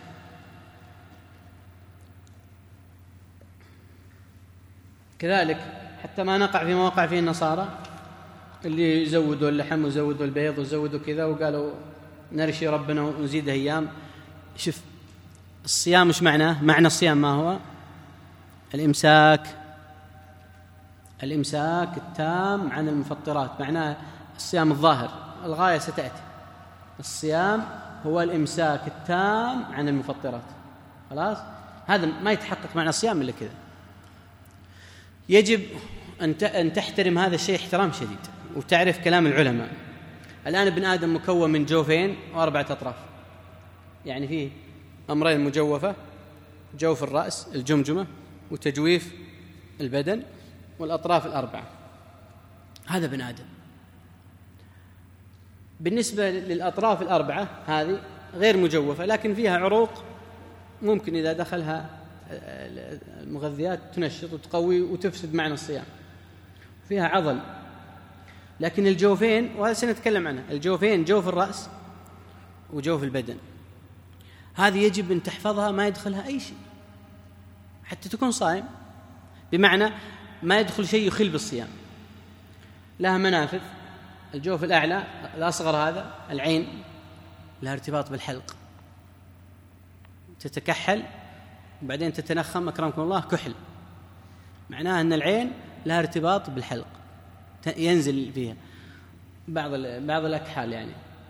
كذلك حتى ما نقع في مواقع فيه النصارى اللي يزودوا اللحم ويزودوا البيض ويزودوا كذا، وقالوا نرشي ربنا ونزيده أيام. شوف الصيام مش معناه، معنى الصيام ما هو؟ الإمساك، الإمساك التام عن المفطرات، معناه الصيام الظاهر. الغاية ستأتي. الصيام هو الإمساك التام عن المفطرات. خلاص، هذا ما يتحقق معنى الصيام إلا كذا. يجب أن تحترم هذا الشيء احترام شديد، وتعرف كلام العلماء. الآن ابن آدم مكون من جوفين وأربعة أطراف، يعني فيه أمرين مجوفة، جوف الرأس الجمجمة، وتجويف البدن، والأطراف الأربعة. هذا ابن آدم. بالنسبة للأطراف الأربعة هذه غير مجوفة، لكن فيها عروق ممكن إذا دخلها المغذيات تنشط وتقوي وتفسد معنى الصيام. فيها عضل لكن الجوفين، وهذا سنتكلم عنه، الجوفين جوف الرأس وجوف البدن، هذه يجب أن تحفظها، ما يدخلها أي شيء حتى تكون صائم، بمعنى ما يدخل شيء يخل بالصيام. لها منافذ، الجوف الأعلى الأصغر هذا العين لها ارتباط بالحلق، تتكحل وبعدين تتنخم أكرمكم الله كحل، معناها أن العين لها ارتباط بالحلق ينزل فيها بعض بعض الأكحال. يعني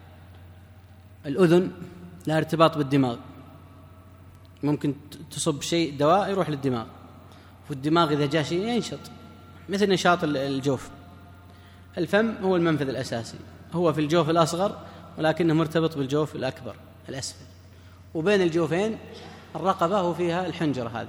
الأذن لها ارتباط بالدماغ، ممكن تصب شيء دواء يروح للدماغ، والدماغ إذا جاء شيء ينشط مثل نشاط الجوف. الفم هو المنفذ الأساسي، هو في الجوف الأصغر ولكنه مرتبط بالجوف الأكبر الأسفل، وبين الجوفين الرقبة وفيها الحنجرة هذه،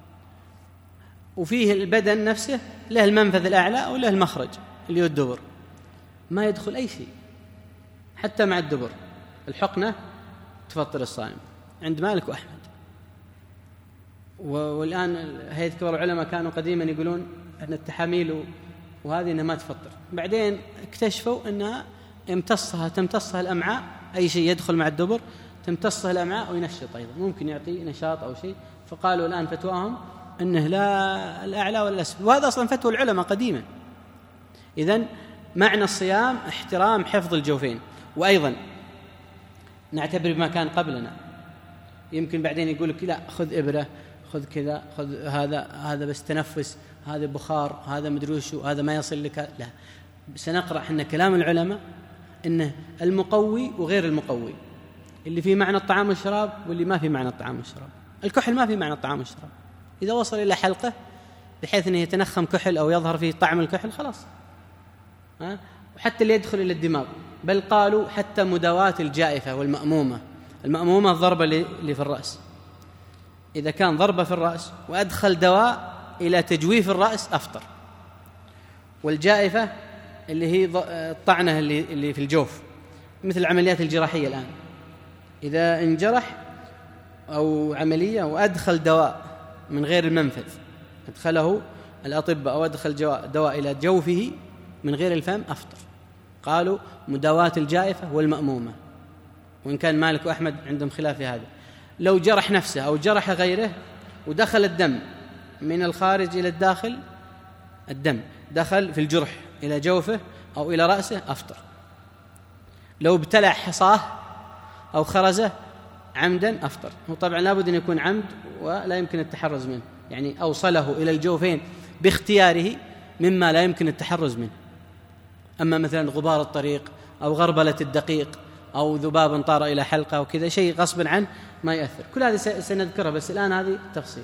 وفيه البدن نفسه له المنفذ الأعلى وله المخرج اللي هو الدبر، ما يدخل أي شيء حتى مع الدبر. الحقنة تفطر الصائم عند مالك وأحمد. والآن هيئة كبار العلماء كانوا قديما يقولون أن التحاميل وهذه إنها ما تفطر، بعدين اكتشفوا أنها يمتصها تمتصها الأمعاء، أي شيء يدخل مع الدبر تمتصها الأمعاء وينشط أيضا، ممكن يعطي نشاط أو شيء، فقالوا الآن فتواهم أنه لا الأعلى ولا الأسفل، وهذا أصلا فتوى العلماء قديما. إذن معنى الصيام احترام حفظ الجوفين. وأيضا نعتبر بما كان قبلنا، يمكن بعدين يقول لك لا خذ إبرة، خذ كذا، خذ هذا هذا بس تنفس، هذا بخار، هذا مدري وشو، هذا ما يصل لك. لا، سنقرأ احنا كلام العلماء إنه المقوي وغير المقوي، اللي فيه معنى الطعام والشراب واللي ما فيه معنى الطعام والشراب. الكحل ما فيه معنى الطعام والشراب، إذا وصل إلى حلقه بحيث أنه يتنخم كحل أو يظهر فيه طعم الكحل خلاص. ها؟ وحتى اللي يدخل إلى الدماغ، بل قالوا حتى مداواة الجائفة والمأمومة. المأمومة الضربة اللي في الرأس، إذا كان ضربة في الرأس وأدخل دواء إلى تجويف الرأس أفطر. والجائفة اللي هي الطعنة اللي اللي في الجوف، مثل العمليات الجراحية الآن، إذا انجرح أو عملية وأدخل دواء من غير المنفذ، أدخله الأطباء أو أدخل دواء إلى جوفه من غير الفم أفطر. قالوا مداواة الجائفة والمأمومة، وإن كان مالك وأحمد عندهم خلاف في هذا. لو جرح نفسه أو جرح غيره ودخل الدم من الخارج إلى الداخل، الدم دخل في الجرح إلى جوفه أو إلى رأسه أفطر. لو ابتلع حصاه أو خرزه عمدا أفطر. وطبعا لابد أن يكون عمد ولا يمكن التحرز منه، يعني أوصله إلى الجوفين باختياره مما لا يمكن التحرز منه. أما مثلا غبار الطريق أو غربلة الدقيق أو ذباب طار إلى حلقة وكذا شيء غصبا عنه ما يأثر. كل هذه سنذكرها، بس الآن هذه تفصيل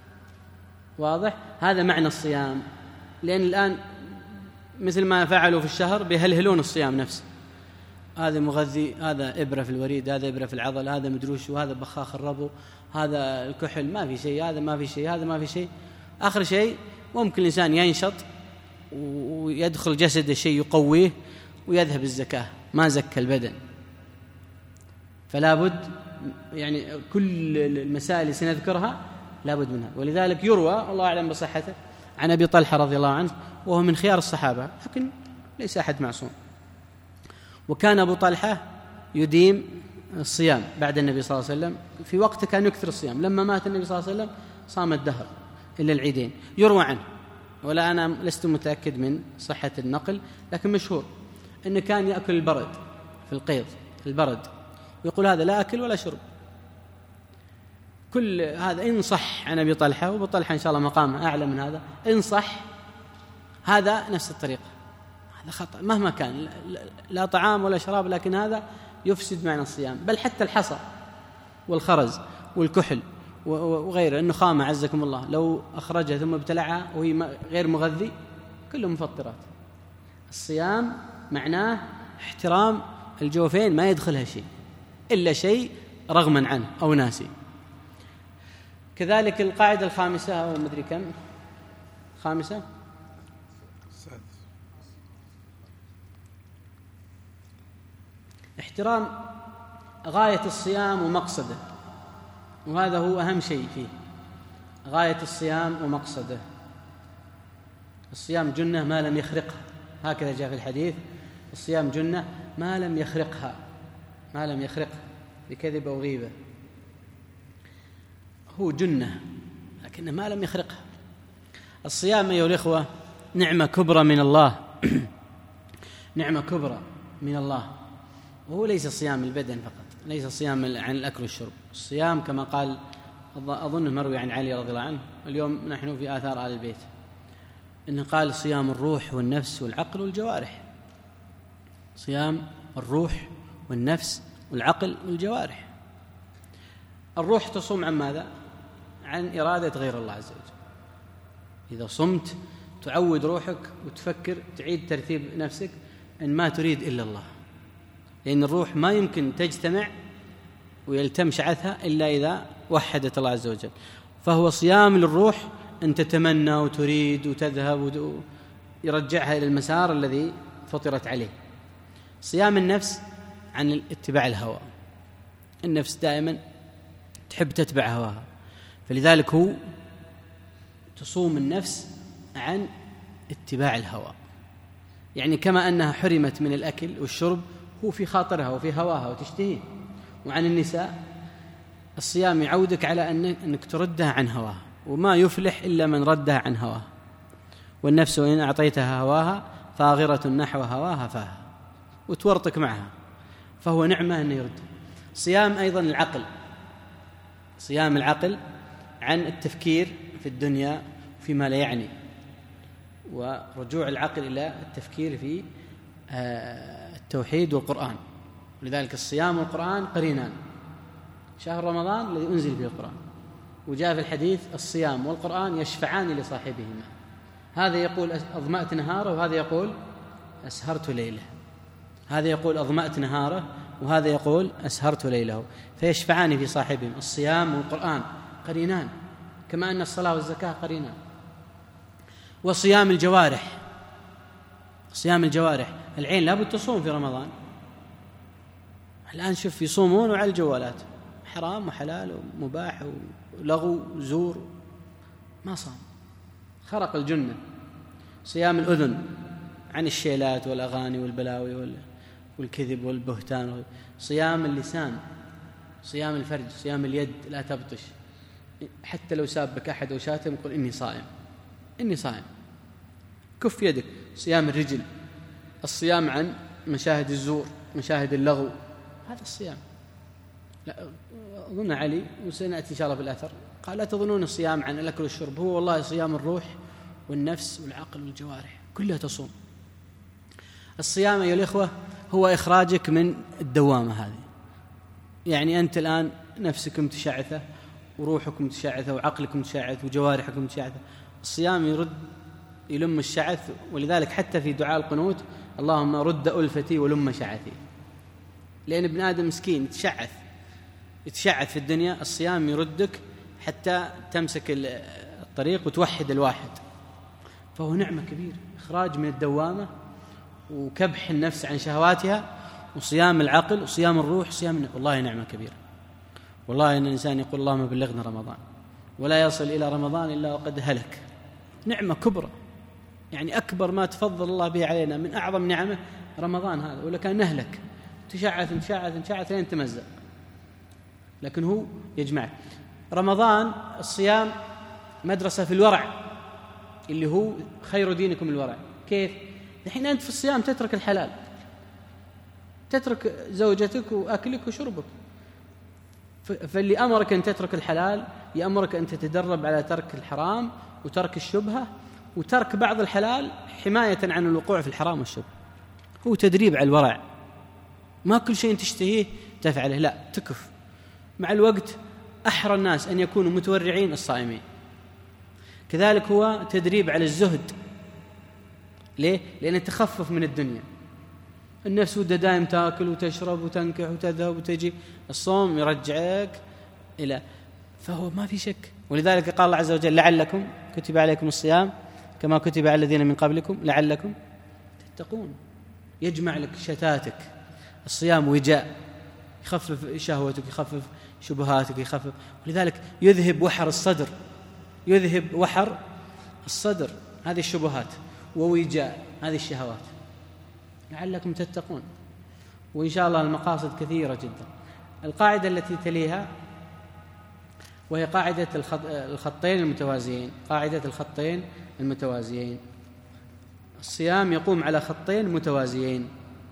واضح. هذا معنى الصيام، لأن الآن مثل ما فعلوا في الشهر بيهلهلون الصيام نفسه، هذا مغذي، هذا إبرة في الوريد، هذا إبرة في العضل، هذا مدروش، وهذا بخاخ الربو، هذا الكحل، ما في شيء، هذا ما في شيء، هذا ما في شيء. آخر شيء ممكن الإنسان ينشط ويدخل جسد الشيء يقويه ويذهب الزكاة، ما زكى البدن. فلا بد يعني كل المسائل اللي سنذكرها لا بد منها. ولذلك يروى والله أعلم بصحته عن أبي طلحة رضي الله عنه، وهو من خيار الصحابة لكن ليس أحد معصوم، وكان أبو طلحة يديم الصيام بعد النبي صلى الله عليه وسلم، في وقته كان يكثر الصيام، لما مات النبي صلى الله عليه وسلم صام الدهر إلا العيدين. يروى عنه، ولا أنا لست متأكد من صحة النقل، لكن مشهور أنه كان يأكل البرد في القيض، البرد، ويقول هذا لا أكل ولا شرب. كل هذا إن صح عن أبي طلحة، وأبو طلحة إن شاء الله مقامه أعلى من هذا، إن صح هذا نفس الطريقة، هذا خطأ مهما كان، لا طعام ولا شراب، لكن هذا يفسد معنى الصيام. بل حتى الحصى والخرز والكحل وغيره، النخامة عزكم الله، لو أخرجها ثم ابتلعها وهي غير مغذي، كله مفطرات. الصيام معناه احترام الجوفين، ما يدخلها شيء إلا شيء رغما عنه أو ناسي. كذلك القاعدة الخامسة أو مدري كم خامسة احترام غاية الصيام ومقصده، وهذا هو أهم شيء فيه، غاية الصيام ومقصده. الصيام جنة ما لم يخرقها، هكذا جاء في الحديث: الصيام جنة ما لم يخرقها، ما لم يخرقها بكذب أو غيبة. هو جنة لكن ما لم يخرقها. الصيام أيها الإخوة نعمة كبرى من الله نعمة كبرى من الله، وهو ليس صيام البدن فقط، ليس صيام عن الأكل والشرب. الصيام كما قال أظن مروي عن علي رضي الله عنه، اليوم نحن في آثار آل البيت، إنه قال: صيام الروح والنفس والعقل والجوارح. صيام الروح والنفس والعقل والجوارح. الروح تصوم عن ماذا؟ عن إرادة غير الله عز وجل. إذا صمت تعود روحك وتفكر، تعيد ترتيب نفسك أن ما تريد إلا الله، لأن الروح ما يمكن تجتمع ويلتم شعثها إلا إذا وحدت الله عز وجل. فهو صيام للروح أن تتمنى وتريد وتذهب ويرجعها إلى المسار الذي فطرت عليه. صيام النفس عن اتباع الهوى. النفس دائما تحب تتبع هواها، فلذلك هو تصوم النفس عن اتباع الهوى. يعني كما أنها حرمت من الأكل والشرب، هو في خاطرها وفي هواها وتشتهيه. وعن النساء الصيام يعودك على أنك تردها عن هواها، وما يفلح إلا من ردها عن هواها. والنفس وإن أعطيتها هواها فاغرة نحو هواها فاها، وتورطك معها، فهو نعمة أن يرد. صيام أيضا العقل، صيام العقل عن التفكير في الدنيا فيما لا يعني، ورجوع العقل إلى التفكير في التوحيد والقرآن. لذلك الصيام والقرآن قرينان. شهر رمضان الذي أنزل فيه القرآن، وجاء في الحديث: الصيام والقرآن يشفعان لصاحبهما. هذا يقول أظمأت نهاره، وهذا يقول أسهرت ليله. هذا يقول أظمأت نهاره، وهذا يقول أسهرت ليله، فيشفعان في صاحبهم. الصيام والقرآن قرينان، كما أن الصلاة والزكاة قرينان. وصيام الجوارح، صيام الجوارح، العين لابد تصوم في رمضان. الآن شوف يصومون وعلى الجوالات، حرام وحلال ومباح ولغو وزور، ما صام، خرق الجنة. صيام الأذن عن الشيلات والأغاني والبلاوي والكذب والبهتان. صيام اللسان، صيام الفرج، صيام اليد، لا تبطش، حتى لو سابك أحد أو شاتم قل إني صائم، إني صائم، كف يدك. صيام الرجل، الصيام عن مشاهد الزور، مشاهد اللغو، هذا الصيام. لا أظن علي، وسنأتي إن شاء الله بالأثر، قال: لا تظنون الصيام عن الأكل والشرب، هو والله صيام الروح والنفس والعقل والجوارح كلها تصوم. الصيام أيها الإخوة هو إخراجك من الدوامة هذه. يعني أنت الآن نفسك متشعثة، وروحك متشعثة، وعقلك متشعث، وجوارحك متشعثة. الصيام يرد يلم الشعث. ولذلك حتى في دعاء القنوت: اللهم رد ألفتي ولم شعثي. لأن ابن آدم مسكين يتشعث يتشعث في الدنيا، الصيام يردك حتى تمسك الطريق وتوحد الواحد. فهو نعمة كبيرة، إخراج من الدوامة وكبح النفس عن شهواتها، وصيام العقل وصيام الروح، صيام والله نعمة كبيرة. والله إن الإنسان يقول: اللهم بلغنا رمضان، ولا يصل إلى رمضان إلا وقد هلك. نعمة كبرى، يعني أكبر ما تفضل الله به علينا من أعظم نعمه رمضان هذا، ولا كان نهلك تشعث تشعث تشعث لين تمزق، لكن هو يجمعك. رمضان الصيام مدرسة في الورع، اللي هو خير دينكم الورع. كيف؟ الحين أنت في الصيام تترك الحلال، تترك زوجتك وأكلك وشربك، فاللي أمرك أن تترك الحلال يأمرك أن تتدرب على ترك الحرام وترك الشبهة وترك بعض الحلال حماية عن الوقوع في الحرام والشبهة. هو تدريب على الورع، ما كل شيء تشتهيه تفعله، لا، تكف. مع الوقت أحرى الناس أن يكونوا متورعين الصائمين. كذلك هو تدريب على الزهد. ليه؟ لأن تخفف من الدنيا. النفس ودها دائم تأكل وتشرب وتنكح وتذهب وتجي، الصوم يرجعك إلى، فهو ما في شك. ولذلك قال الله عز وجل: لعلكم كتب عليكم الصيام كما كتب على الذين من قبلكم لعلكم تتقون. يجمع لك شتاتك. الصيام وجاء، يخفف شهوتك، يخفف شبهاتك، يخفف. ولذلك يذهب وحر الصدر، يذهب وحر الصدر، هذه الشبهات، ووجاء هذه الشهوات. لعلكم تتقون. وإن شاء الله المقاصد كثيرة جدا. القاعدة التي تليها وهي قاعدة الخطين المتوازيين، قاعدة الخطين المتوازيين. الصيام يقوم على خطين متوازيين،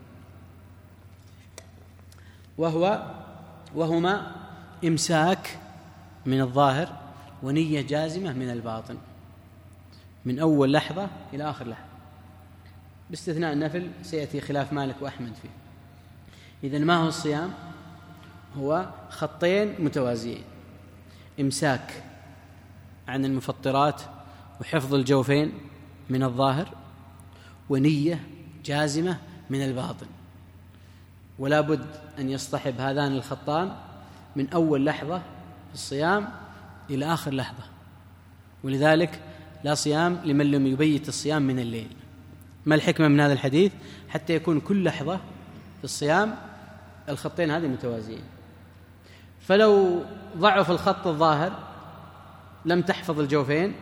وهو وهما إمساك من الظاهر ونية جازمة من الباطن، من أول لحظة إلى آخر لحظة، باستثناء النفل سيأتي خلاف مالك وأحمد فيه. إذن ما هو الصيام؟ هو خطين متوازيين: إمساك عن المفطرات وحفظ الجوفين من الظاهر، ونية جازمة من الباطن. ولا بد أن يصطحب هذان الخطان من أول لحظة في الصيام إلى آخر لحظة. ولذلك لا صيام لمن لم يبيت الصيام من الليل. ما الحكمة من هذا الحديث؟ حتى يكون كل لحظة في الصيام الخطين هذه متوازيين. فلو ضعف الخط الظاهر لم تحفظ الجوفين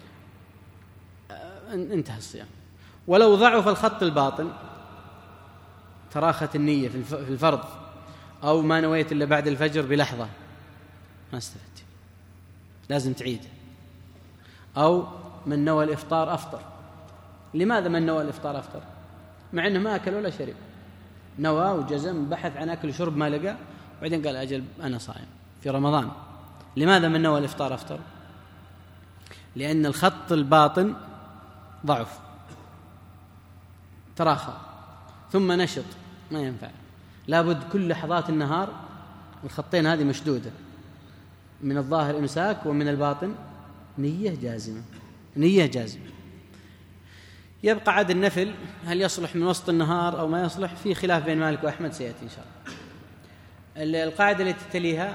انتهى الصيام. ولو ضعف الخط الباطن، تراخت النية في الفرض أو ما نويت إلا بعد الفجر بلحظة، ما استفدت، لازم تعيد. أو من نوى الإفطار أفطر. لماذا من نوى الإفطار أفطر؟ مع أنه ما أكل ولا شرب، نوى وجزم، بحث عن أكل وشرب ما لقى، وبعدين قال أجل أنا صائم في رمضان. لماذا من نوى الإفطار أفطر؟ لأن الخط الباطن ضعف، تراخى ثم نشط، ما ينفع. لابد كل لحظات النهار الخطين هذه مشدودة، من الظاهر إمساك ومن الباطن نية جازمة، نية جازمة. يبقى عاد النفل، هل يصلح من وسط النهار أو ما يصلح؟ في خلاف بين مالك وأحمد سيأتي إن شاء الله. القاعدة التي تليها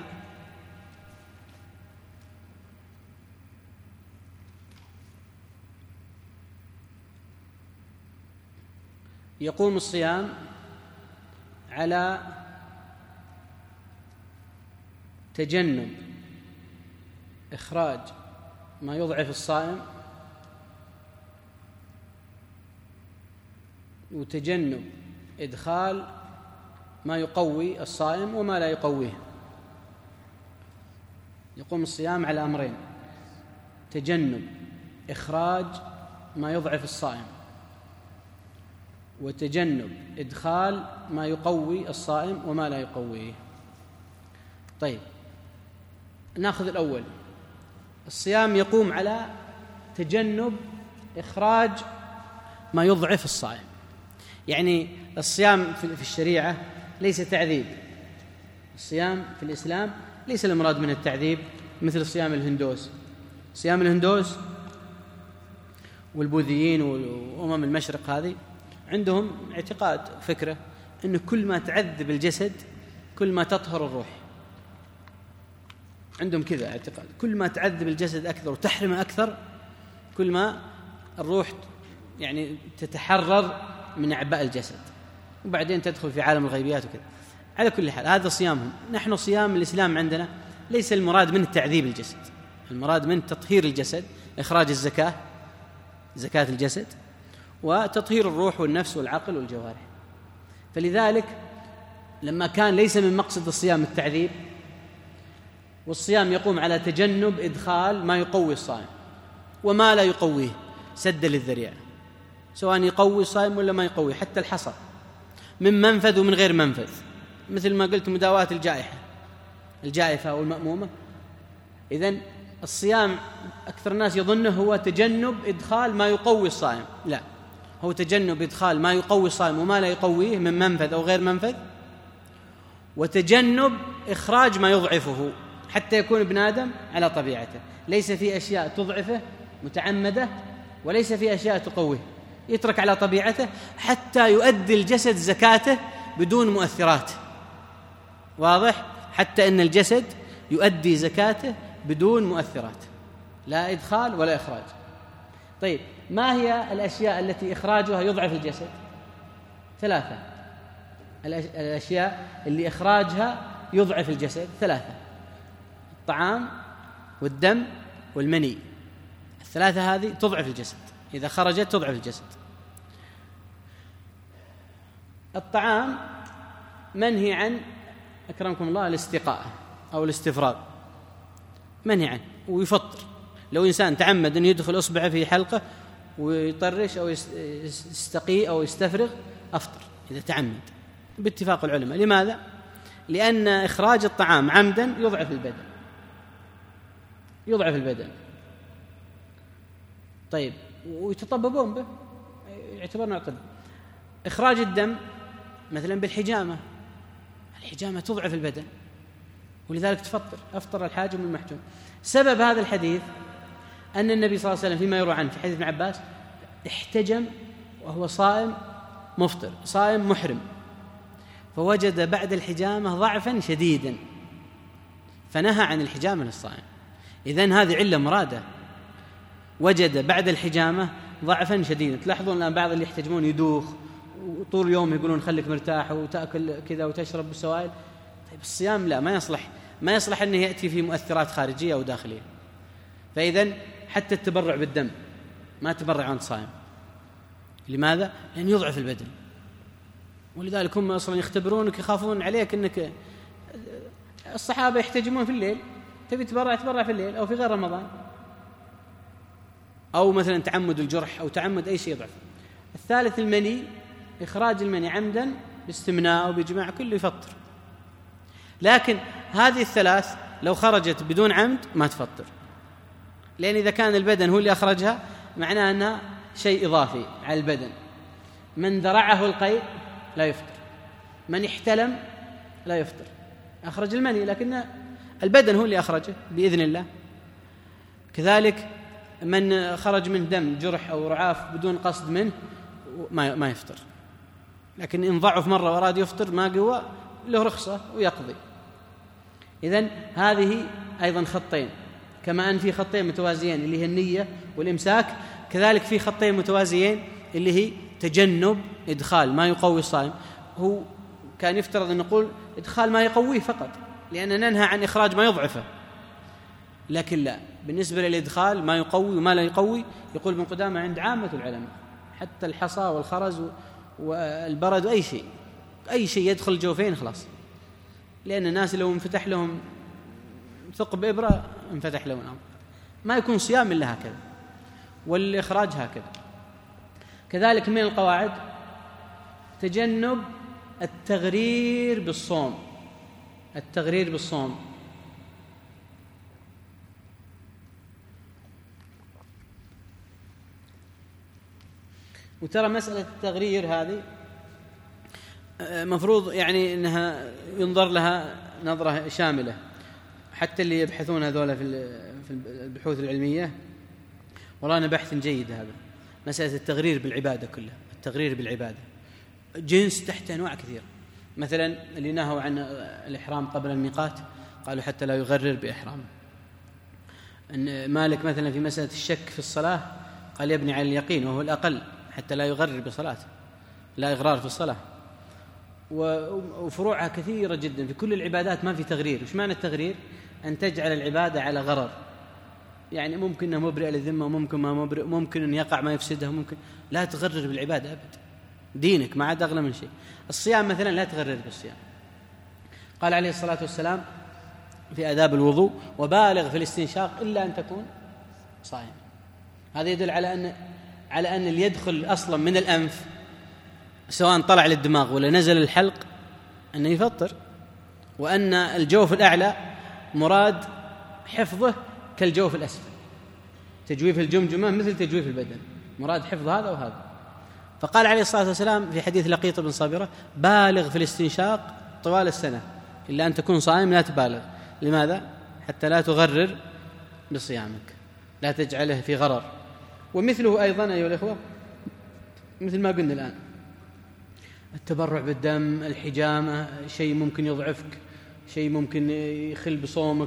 يقوم الصيام على تجنب إخراج ما يضعف الصائم، وتجنب إدخال ما يقوي الصائم وما لا يقويه. يقوم الصيام على أمرين: تجنب إخراج ما يضعف الصائم، وتجنب إدخال ما يقوي الصائم وما لا يقويه. طيب، نأخذ الأول. الصيام يقوم على تجنب إخراج ما يضعف الصائم. يعني الصيام في الشريعة ليس تعذيب. الصيام في الإسلام ليس المراد من التعذيب مثل صيام الهندوس. صيام الهندوس والبوذيين وأمم المشرق هذه عندهم اعتقاد، فكرة، أنه كل ما تعذب الجسد كل ما تطهر الروح. عندهم كذا اعتقاد، كل ما تعذب الجسد أكثر وتحرمه أكثر كل ما الروح يعني تتحرر من أعباء الجسد، وبعدين تدخل في عالم الغيبيات وكذا. على كل حال هذا صيامهم. نحن صيام الإسلام عندنا ليس المراد من تعذيب الجسد، المراد من تطهير الجسد، إخراج الزكاة، زكاة الجسد، وتطهير الروح والنفس والعقل والجوارح. فلذلك لما كان ليس من مقصد الصيام التعذيب، والصيام يقوم على تجنب إدخال ما يقوي الصائم وما لا يقويه سد للذريعة، سواء يقوي الصائم ولا ما يقوي، حتى الحصى من منفذ ومن غير منفذ، مثل ما قلت مداواة الجائحة الجائفة والمأمومة. إذن الصيام أكثر الناس يظنه هو تجنب إدخال ما يقوي الصائم، لا، هو تجنب إدخال ما يقوي الصائم وما لا يقويه من منفذ أو غير منفذ، وتجنب إخراج ما يضعفه حتى يكون ابن آدم على طبيعته. ليس في أشياء تضعفه متعمدة، وليس في أشياء تقويه، يترك على طبيعته حتى يؤدي الجسد زكاته بدون مؤثرات. واضح؟ حتى أن الجسد يؤدي زكاته بدون مؤثرات، لا إدخال ولا إخراج. طيب، ما هي الأشياء التي إخراجها يضعف الجسد؟ ثلاثة. الأشياء اللي إخراجها يضعف الجسد ثلاثة: الطعام والدم والمني. الثلاثة هذه تضعف الجسد، إذا خرجت تضعف الجسد. الطعام منهي عن أكرمكم الله الاستقاء أو الاستفراغ، منهي عنه ويفطر. لو إنسان تعمد أن يدخل أصبعه في حلقه ويطرش أو يستقي أو يستفرغ أفطر إذا تعمد باتفاق العلماء. لماذا؟ لأن إخراج الطعام عمدا يضعف البدن، يضعف البدن. طيب ويتطببون به، يعتبر نوع طب. إخراج الدم مثلا بالحجامة، الحجامة تضعف البدن ولذلك تفطر، أفطر الحاجم والمحجوم. سبب هذا الحديث أن النبي صلى الله عليه وسلم فيما يروى عنه في حديث ابن عباس احتجم وهو صائم مفطر، صائم محرم، فوجد بعد الحجامة ضعفا شديدا فنهى عن الحجامة للصائم. إذن هذه علة مرادة، وجد بعد الحجامة ضعفا شديدا. تلاحظون الآن بعض اللي يحتجمون يدوخ وطول اليوم يقولون خليك مرتاح وتأكل كذا وتشرب بالسوائل. طيب الصيام لا، ما يصلح ما يصلح أنه يأتي في مؤثرات خارجية أو داخلية. فإذن حتى التبرع بالدم ما تبرع وأنت صائم. لماذا؟ لأن يضعف البدن، ولذلك هم أصلا يختبرونك، يخافون عليك. أنك الصحابة يحتجمون في الليل، تبي تبرع تبرع في الليل أو في غير رمضان، أو مثلا تعمد الجرح أو تعمد أي شيء يضعف. الثالث المني، إخراج المني عمدا باستمناء أو بجماع كله يفطر. لكن هذه الثلاث لو خرجت بدون عمد ما تفطر، لأن إذا كان البدن هو اللي أخرجها معناه أنها شيء إضافي على البدن. من ذرعه القيء لا يفطر، من احتلم لا يفطر، أخرج المني لكن البدن هو اللي أخرجه بإذن الله. كذلك من خرج من دم جرح أو رعاف بدون قصد منه ما ما يفطر، لكن إن ضعف مرة وأراد يفطر ما قوى له رخصة ويقضي. إذن هذه أيضا خطين، كما أن في خطين متوازيين اللي هي النية والإمساك، كذلك في خطين متوازيين اللي هي تجنب إدخال ما يقوي الصائم. هو كان يفترض أن نقول إدخال ما يقويه فقط، لأننا ننهى عن إخراج ما يضعفه، لكن لا، بالنسبة للإدخال ما يقوي وما لا يقوي يقول ابن قدامة عند عامة العلماء حتى الحصى والخرز والبرد وأي شيء أي شيء يدخل الجوفين خلاص، لأن الناس لو انفتح لهم ثقب إبرة انفتح لهم الأمر. ما يكون صيام إلا هكذا، والإخراج هكذا. كذلك من القواعد تجنب التغرير بالصوم، التغرير بالصوم. وترى مسألة التغرير هذه مفروض يعني أنها ينظر لها نظرة شاملة، حتى اللي يبحثون هذولا في البحوث العلمية ورانا بحث جيد هذا، مسألة التغرير بالعبادة كلها. التغرير بالعبادة جنس تحت أنواع كثيرة. مثلا اللي نهوا عن الإحرام قبل الميقات قالوا حتى لا يغرر بإحرامه. إن مالك مثلا في مسألة الشك في الصلاة قال يبني على اليقين وهو الأقل حتى لا يغرر بصلاته، لا إغرار في الصلاة. وفروعها كثيرة جدا في كل العبادات ما في تغرير. وش معنى التغرير؟ أن تجعل العبادة على غرر، يعني ممكن أنه مبرئ للذمة وممكن ما مبرئ، ممكن أن يقع ما يفسدها، ممكن لا تغرر بالعبادة أبدا. دينك ما عاد أغلى من شيء. الصيام مثلا لا تغرر بالصيام. قال عليه الصلاة والسلام في آداب الوضوء وبالغ في الاستنشاق إلا أن تكون صائم. هذا يدل على أن على أن اللي يدخل أصلا من الأنف سواء طلع للدماغ ولا نزل الحلق أنه يفطر، وأن الجوف الأعلى مراد حفظه كالجوف الأسفل، تجويف الجمجمة مثل تجويف البدن، مراد حفظ هذا وهذا. فقال عليه الصلاة والسلام في حديث لقيط بن صابرة بالغ في الاستنشاق طوال السنة إلا أن تكون صائم لا تبالغ. لماذا؟ حتى لا تغرر بصيامك، لا تجعله في غرر. ومثله أيضا أيها الإخوة مثل ما قلنا الآن التبرع بالدم، الحجامة، شيء ممكن يضعفك، شيء ممكن يخل بصومك،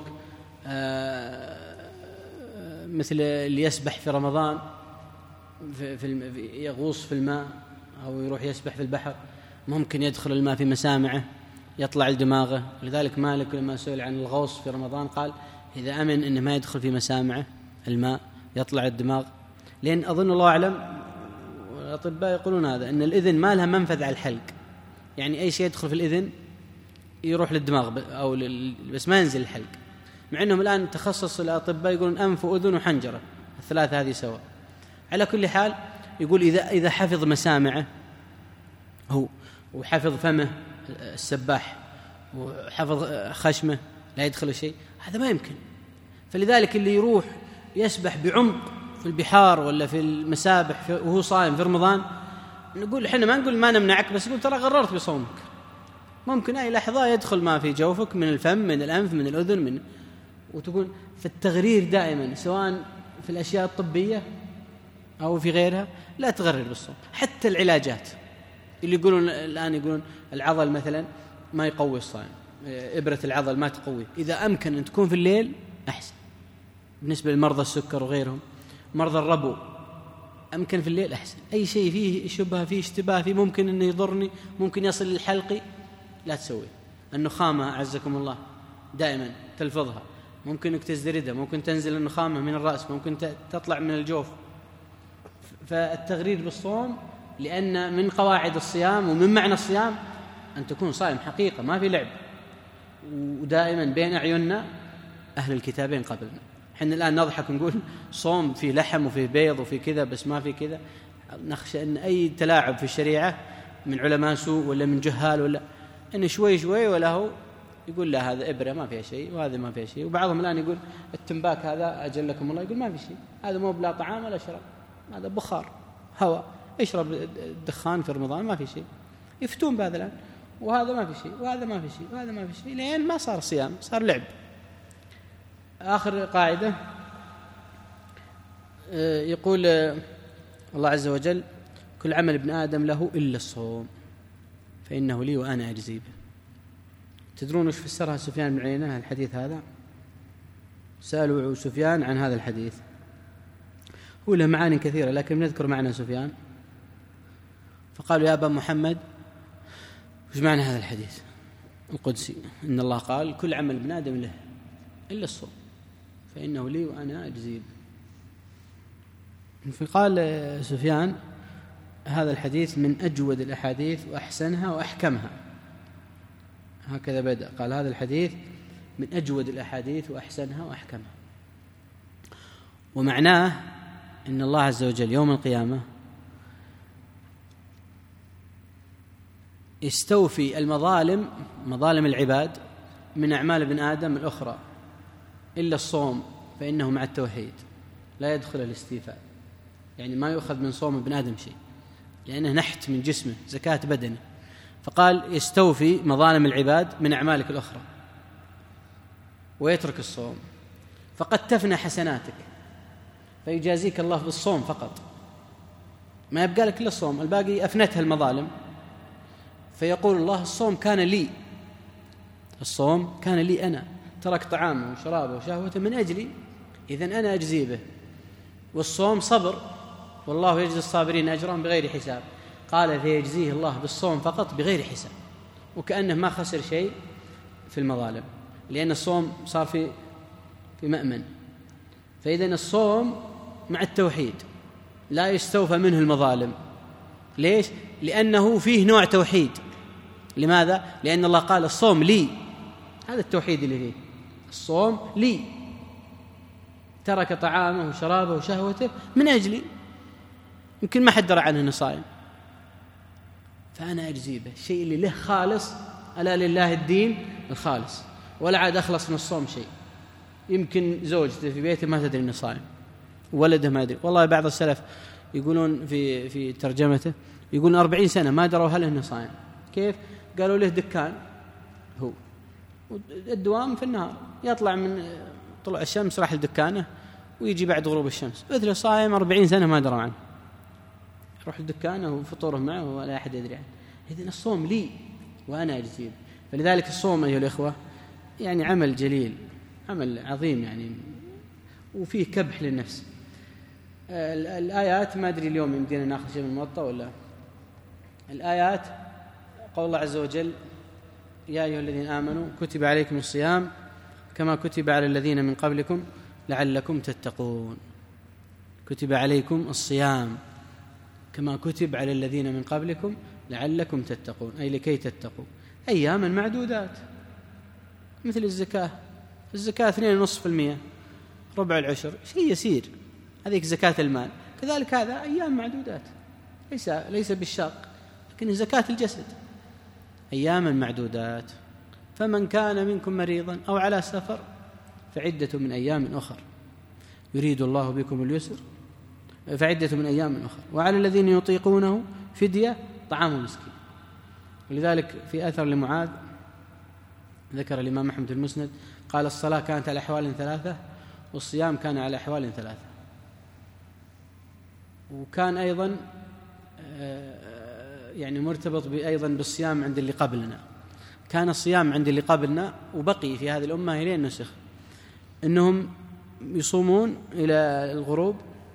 مثل اللي يسبح في رمضان في يغوص في الماء أو يروح يسبح في البحر، ممكن يدخل الماء في مسامعه يطلع لدماغه. لذلك مالك لما سئل عن الغوص في رمضان قال إذا أمن إنه ما يدخل في مسامعه الماء يطلع الدماغ، لأن أظن الله أعلم والأطباء يقولون هذا أن الإذن ما لها منفذ على الحلق، يعني أي شيء يدخل في الإذن يروح للدماغ أو لل... بس ما ينزل الحلق، مع أنهم الآن تخصص الأطباء يقولون أنف وأذن وحنجرة، الثلاثة هذه سوا. على كل حال يقول إذا إذا حفظ مسامعه هو وحفظ فمه السباح وحفظ خشمه لا يدخل شيء، هذا ما يمكن. فلذلك اللي يروح يسبح بعمق في البحار ولا في المسابح وهو صائم في رمضان، نقول احنا ما نقول ما نمنعك، بس نقول ترى غررت بصومك. ممكن أي لحظة يدخل ما في جوفك من الفم من الأنف من الأذن من وتقول في التغرير دائما سواء في الأشياء الطبية أو في غيرها لا تغرر بالصوم. حتى العلاجات اللي يقولون الآن يقولون العضل مثلا ما يقوي الصائم، إبرة العضل ما تقوي، إذا أمكن أن تكون في الليل أحسن. بالنسبة لمرضى السكر وغيرهم، مرضى الربو أمكن في الليل أحسن. أي شيء فيه شبهة فيه اشتباه فيه ممكن أنه يضرني ممكن يصل للحلق لا تسوي. النخامة أعزكم الله دائما تلفظها، ممكن أنك تزدردها، ممكن تنزل النخامة من الرأس، ممكن تطلع من الجوف. فالتغرير بالصوم لأن من قواعد الصيام ومن معنى الصيام أن تكون صائم حقيقة ما في لعب. ودائما بين أعيننا أهل الكتابين قبلنا، حنا الآن نضحك ونقول صوم في لحم وفي بيض وفي كذا بس ما في كذا، نخشى أن أي تلاعب في الشريعة من علماء سوء ولا من جهال ولا أن شوي شوي ولا هو يقول لا هذا إبرة ما فيها شيء وهذا ما فيها شيء. وبعضهم الآن يقول التنباك هذا أجلكم الله يقول ما في شيء، هذا مو بلا طعام ولا شراب، هذا بخار هواء، اشرب الدخان في رمضان ما في شيء. يفتون بهذا الآن، وهذا ما في شيء وهذا ما في شيء وهذا ما في شيء، لأن ما صار صيام صار لعب. آخر قاعدة يقول الله عز وجل كل عمل ابن آدم له إلا الصوم فإنه لي وأنا أجزي به. تدرون وش فسرها سفيان بن عيينة الحديث هذا؟ سألوا سفيان عن هذا الحديث، هو له معاني كثيرة لكن نذكر معنى سفيان. فقالوا يا أبا محمد وش معنى هذا الحديث القدسي إن الله قال كل عمل ابن آدم له إلا الصوم فإنه لي وأنا أجزي به. فقال سفيان هذا الحديث من أجود الأحاديث وأحسنها وأحكمها، هكذا بدأ قال هذا الحديث من أجود الأحاديث وأحسنها وأحكمها. ومعناه إن الله عز وجل يوم القيامة يستوفي المظالم مظالم العباد من أعمال ابن آدم الأخرى إلا الصوم فإنه مع التوحيد لا يدخل الاستيفاء، يعني ما يؤخذ من صوم ابن آدم شيء لأنه نحت من جسمه زكاة بدنه. فقال يستوفي مظالم العباد من أعمالك الأخرى ويترك الصوم، فقد تفنى حسناتك فيجازيك الله بالصوم فقط، ما يبقى لك إلا الصوم، الباقي أفنتها المظالم. فيقول الله الصوم كان لي، الصوم كان لي أنا، ترك طعامه وشرابه وشهوته من أجلي، إذن أنا أجزي به. والصوم صبر والله يجزي الصابرين أجرهم بغير حساب، قال فيجزيه الله بالصوم فقط بغير حساب، وكأنه ما خسر شيء في المظالم لأن الصوم صار في في مأمن. فإذن الصوم مع التوحيد لا يستوفى منه المظالم. ليش؟ لأنه فيه نوع توحيد. لماذا؟ لأن الله قال الصوم لي، هذا التوحيد اللي فيه الصوم لي، ترك طعامه وشرابه وشهوته من أجلي، يمكن ما حد درى عنه أنه صائم، فأنا أجزي به الشيء اللي له خالص. ألا لله الدين الخالص، ولا عاد أخلص من الصوم شيء. يمكن زوجته في بيته ما تدري أنه صائم، ولده ما يدري. والله بعض السلف يقولون في في ترجمته يقولون أربعين سنة ما دروا هل أنه صائم. كيف؟ قالوا له دكان هو الدوام في النهار، يطلع من طلوع الشمس راح لدكانه ويجي بعد غروب الشمس، مثل صائم أربعين سنة ما دروا عنه، يروح لدكانه وفطوره معه ولا أحد يدري عنه. إذن الصوم لي وأنا أجزيه. فلذلك الصوم أيها الإخوة يعني عمل جليل، عمل عظيم يعني، وفيه كبح للنفس. الآيات ما أدري اليوم يمدينا ناخذ شيء من الموطأ ولا. الآيات قول الله عز وجل يا أيها الذين آمنوا كتب عليكم الصيام كما كتب على الذين من قبلكم لعلكم تتقون. كتب عليكم الصيام كما كتب على الذين من قبلكم لعلكم تتقون، أي لكي تتقوا. أياما معدودات، مثل الزكاة. الزكاة اثنين ونصف المئة، ربع العشر، شيء يسير، هذيك زكاة المال. كذلك هذا أيام معدودات، ليس ليس بالشاق، لكن زكاة الجسد أياما معدودات. فمن كان منكم مريضا أو على سفر فعدة من أيام أخر يريد الله بكم اليسر، فعدة من أيام أخر. وعلى الذين يطيقونه فدية طعام مسكين. ولذلك في أثر لمعاذ ذكر الإمام أحمد المسند قال: الصلاة كانت على أحوال ثلاثة، والصيام كان على أحوال ثلاثة. وكان أيضا يعني مرتبط أيضا بالصيام عند اللي قبلنا. كان الصيام عند اللي قبلنا وبقي في هذه الأمة إلى نسخ، إنهم يصومون إلى الغروب،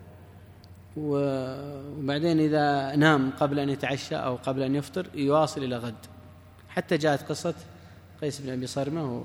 وبعدين إذا نام قبل أن يتعشى أو قبل أن يفطر يواصل إلى غد. حتى جاءت قصة قيس بن أبي صرمة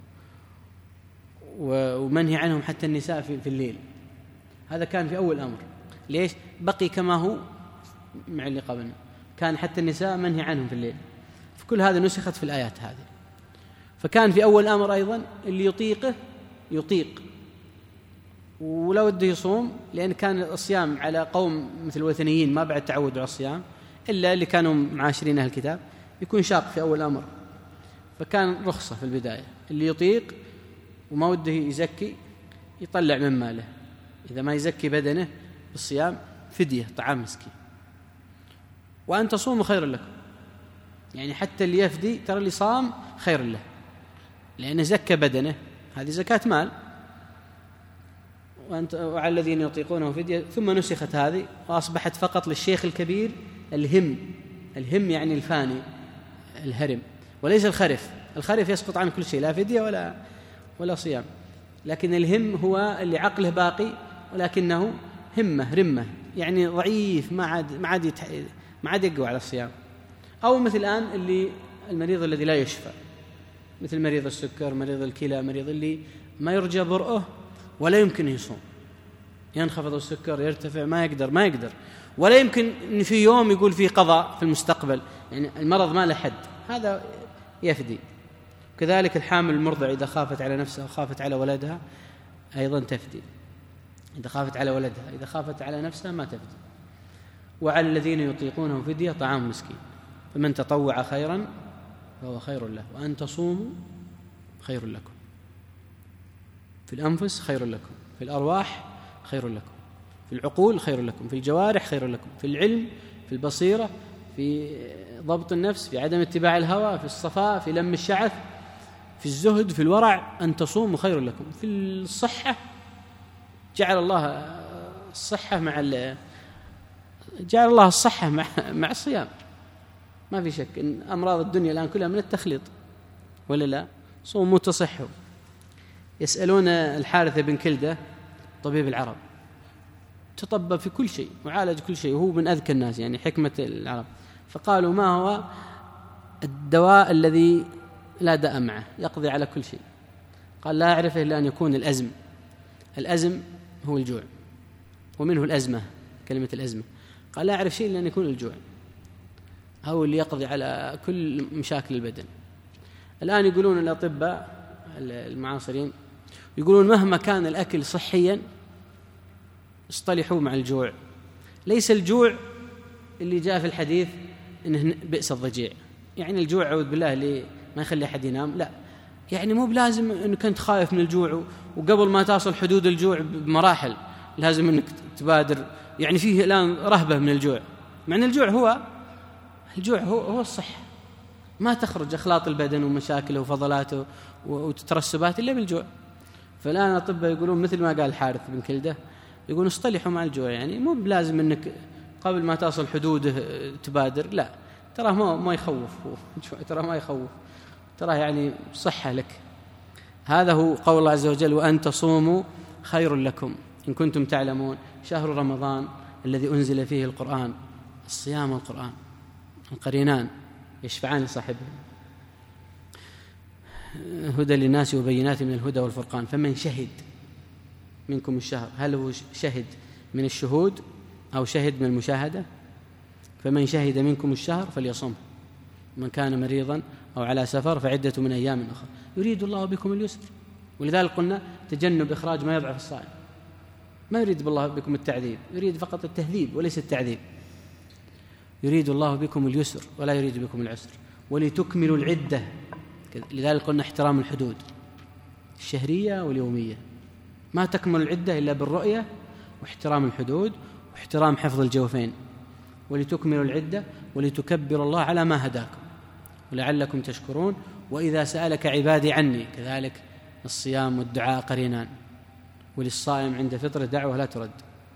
ومنهي عنهم حتى النساء في الليل. هذا كان في أول أمر. ليش؟ بقي كما هو مع اللي قبلنا، كان حتى النساء منهي عنهم في الليل. فكل هذا نسخت في الآيات هذه. فكان في أول أمر أيضا اللي يطيقه يطيق ولو وده يصوم، لأن كان الصيام على قوم مثل الوثنيين ما بعد تعودوا على الصيام إلا اللي كانوا معاشرين أهل الكتاب، يكون شاق في أول أمر. فكان رخصة في البداية، اللي يطيق وما وده يزكي يطلع من ماله، إذا ما يزكي بدنه بالصيام فدية طعام مسكين. وأن تصوموا خير لكم، يعني حتى اللي يفدي ترى اللي صام خير له، لأنه زكى بدنه، هذه زكاة مال. وعلى الذين يطيقونه فدية. ثم نسخت هذه وأصبحت فقط للشيخ الكبير الهم. الهم يعني الفاني، الهرم، وليس الخرف. الخرف يسقط عنه كل شيء، لا فدية ولا ولا صيام. لكن الهم هو اللي عقله باقي ولكنه همة رمة، يعني ضعيف، ما عاد ما عاد ما عاد يقوى على الصيام. أو مثل الآن اللي المريض الذي لا يشفى، مثل مريض السكر، مريض الكلى، مريض اللي ما يرجى برؤه ولا يمكن يصوم، ينخفض السكر يرتفع، ما يقدر ما يقدر ولا يمكن إن في يوم يقول فيه قضاء في المستقبل، يعني المرض ما له حد، هذا يفدي. كذلك الحامل المرضع إذا خافت على نفسها وخافت على ولدها أيضا تفدي، إذا خافت على ولدها، إذا خافت على نفسها ما تفدي. وعلى الذين يطيقونه فدية طعام مسكين، فمن تطوع خيرا فهو خير له، وأن تصوموا خير لكم. في الأنفس خير لكم، في الأرواح خير لكم، في العقول خير لكم، في الجوارح خير لكم، في العلم، في البصيرة، في ضبط النفس، في عدم اتباع الهوى، في الصفاء، في لم الشعث، في الزهد، في الورع. أن تصوموا خير لكم. في الصحة جعل الله الصحة مع جعل الله الصحة مع مع الصيام. ما في شك إن أمراض الدنيا الآن كلها من التخليط، ولا لا؟ صوموا تصحوا. يسألون الحارث بن كلدة طبيب العرب، تطبب في كل شيء وعالج كل شيء وهو من أذكى الناس، يعني حكمة العرب. فقالوا: ما هو الدواء الذي لا داء معه يقضي على كل شيء؟ قال: لا أعرفه إلا أن يكون الأزم. الأزم هو الجوع، ومنه الأزمة، كلمة الأزمة. قال: لا أعرف شيء إلا أن يكون الجوع، هو اللي يقضي على كل مشاكل البدن. الآن يقولون الأطباء المعاصرين يقولون مهما كان الأكل صحيا اصطلحوا مع الجوع. ليس الجوع اللي جاء في الحديث إنه بئس الضجيع، يعني الجوع أعوذ بالله اللي ما يخلي أحد ينام، لا، يعني مو بلازم إنك أنت خايف من الجوع وقبل ما تصل حدود الجوع بمراحل لازم إنك تبادر، يعني فيه الآن رهبة من الجوع، مع أن الجوع هو الجوع هو هو الصحة. ما تخرج أخلاط البدن ومشاكله وفضلاته وتترسبات إلا بالجوع. فالآن الأطباء يقولون مثل ما قال الحارث بن كلدة، يقولون اصطلحوا مع الجوع، يعني مو بلازم أنك قبل ما تصل حدوده تبادر، لا، ترى ما ما يخوف، ترى ما يخوف، ترى يعني صحة لك. هذا هو قول الله عز وجل: وأن تصوموا خير لكم إن كنتم تعلمون. شهر رمضان الذي أنزل فيه القرآن، الصيام والقرآن القرينان يشفعان لصاحبهم، هدى للناس وبينات من الهدى والفرقان. فمن شهد منكم الشهر، هل هو شهد من الشهود أو شهد من المشاهدة؟ فمن شهد منكم الشهر فليصمه، من كان مريضا أو على سفر فعدة من أيام أخرى، يريد الله بكم اليسر. ولذلك قلنا تجنب إخراج ما يضعف الصائم، ما يريد بالله بكم التعذيب، يريد فقط التهذيب وليس التعذيب. يريد الله بكم اليسر ولا يريد بكم العسر، ولتكملوا العدة. لذلك قلنا احترام الحدود الشهرية واليومية، ما تكمل العدة إلا بالرؤية واحترام الحدود واحترام حفظ الجوفين. ولتكملوا العدة ولتكبروا الله على ما هداكم ولعلكم تشكرون. وإذا سألك عبادي عني، كذلك الصيام والدعاء قرينان، وللصائم عند فطر دعوة لا ترد.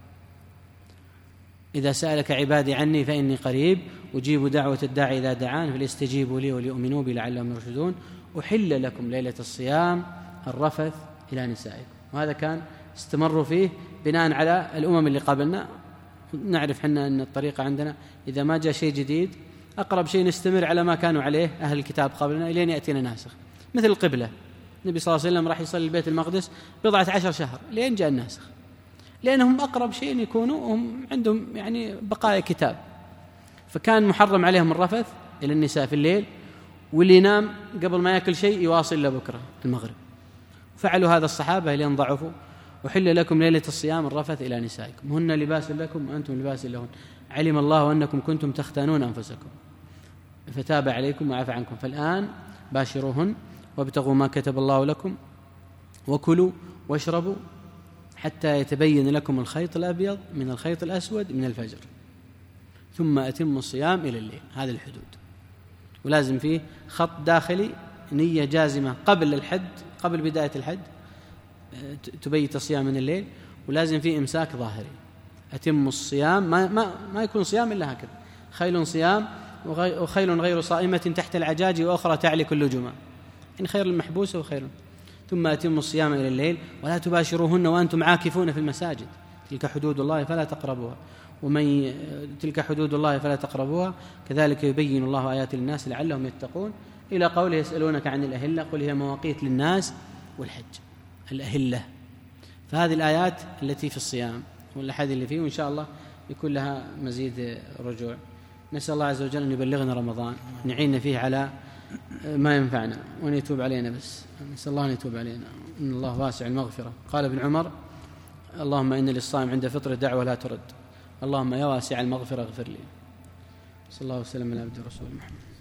إذا سألك عبادي عني فإني قريب أجيب دعوة الداعي إذا دعان فليستجيبوا لي وليؤمنوا بي لعلهم يرشدون. أحل لكم ليلة الصيام الرفث إلى نسائكم. وهذا كان استمروا فيه بناء على الأمم اللي قبلنا. نعرف حنا أن الطريقة عندنا إذا ما جاء شيء جديد أقرب شيء نستمر على ما كانوا عليه أهل الكتاب قبلنا إلين يأتينا ناسخ. مثل القبلة، النبي صلى الله عليه وسلم راح يصلي البيت المقدس بضعة عشر شهر لين جاء الناسخ، لأنهم أقرب شيء يكونوا هم عندهم يعني بقايا كتاب. فكان محرم عليهم الرفث إلى النساء في الليل، واللي ينام قبل ما يأكل شيء يواصل لبكرة المغرب. فعلوا هذا الصحابة لين ضعفوا. وحل لكم ليلة الصيام الرفث إلى نسائكم هن لباس لكم وأنتم لباس لهن علم الله أنكم كنتم تختانون أنفسكم فتاب عليكم وعفى عنكم فالآن باشروهن وابتغوا ما كتب الله لكم وكلوا واشربوا حتى يتبين لكم الخيط الأبيض من الخيط الأسود من الفجر ثم أتموا الصيام إلى الليل. هذه الحدود. ولازم فيه خط داخلي، نية جازمة قبل الحد، قبل بداية الحد تبيت الصيام من الليل، ولازم فيه إمساك ظاهري. أتموا الصيام، ما, ما, ما يكون صيام إلا هكذا، خيل صيام وخيل غير صائمة تحت العجاج وأخرى تعلي كل جمعة، يعني خير المحبوس وخير. ثم أتموا الصيام إلى الليل ولا تباشروهن وأنتم عاكفون في المساجد، تلك حدود الله فلا تقربوها، ومن تلك حدود الله فلا تقربوها كذلك يبين الله آيات للناس لعلهم يتقون. إلى قوله يسألونك عن الأهلة قل هي مواقيت للناس والحج. الأهلة، فهذه الآيات التي في الصيام والأحاديث اللي فيه، وإن شاء الله يكون لها مزيد رجوع. نسأل الله عز وجل أن يبلغنا رمضان، نعين فيه على ما ينفعنا وأن يتوب علينا، بس نسأل الله أن يتوب علينا، إن الله واسع المغفرة. قال ابن عمر اللهم إن للصائم عند فطر دعوة لا ترد، اللهم يا واسع المغفرة اغفر لي. صلى الله وسلم على عبده ورسوله محمد.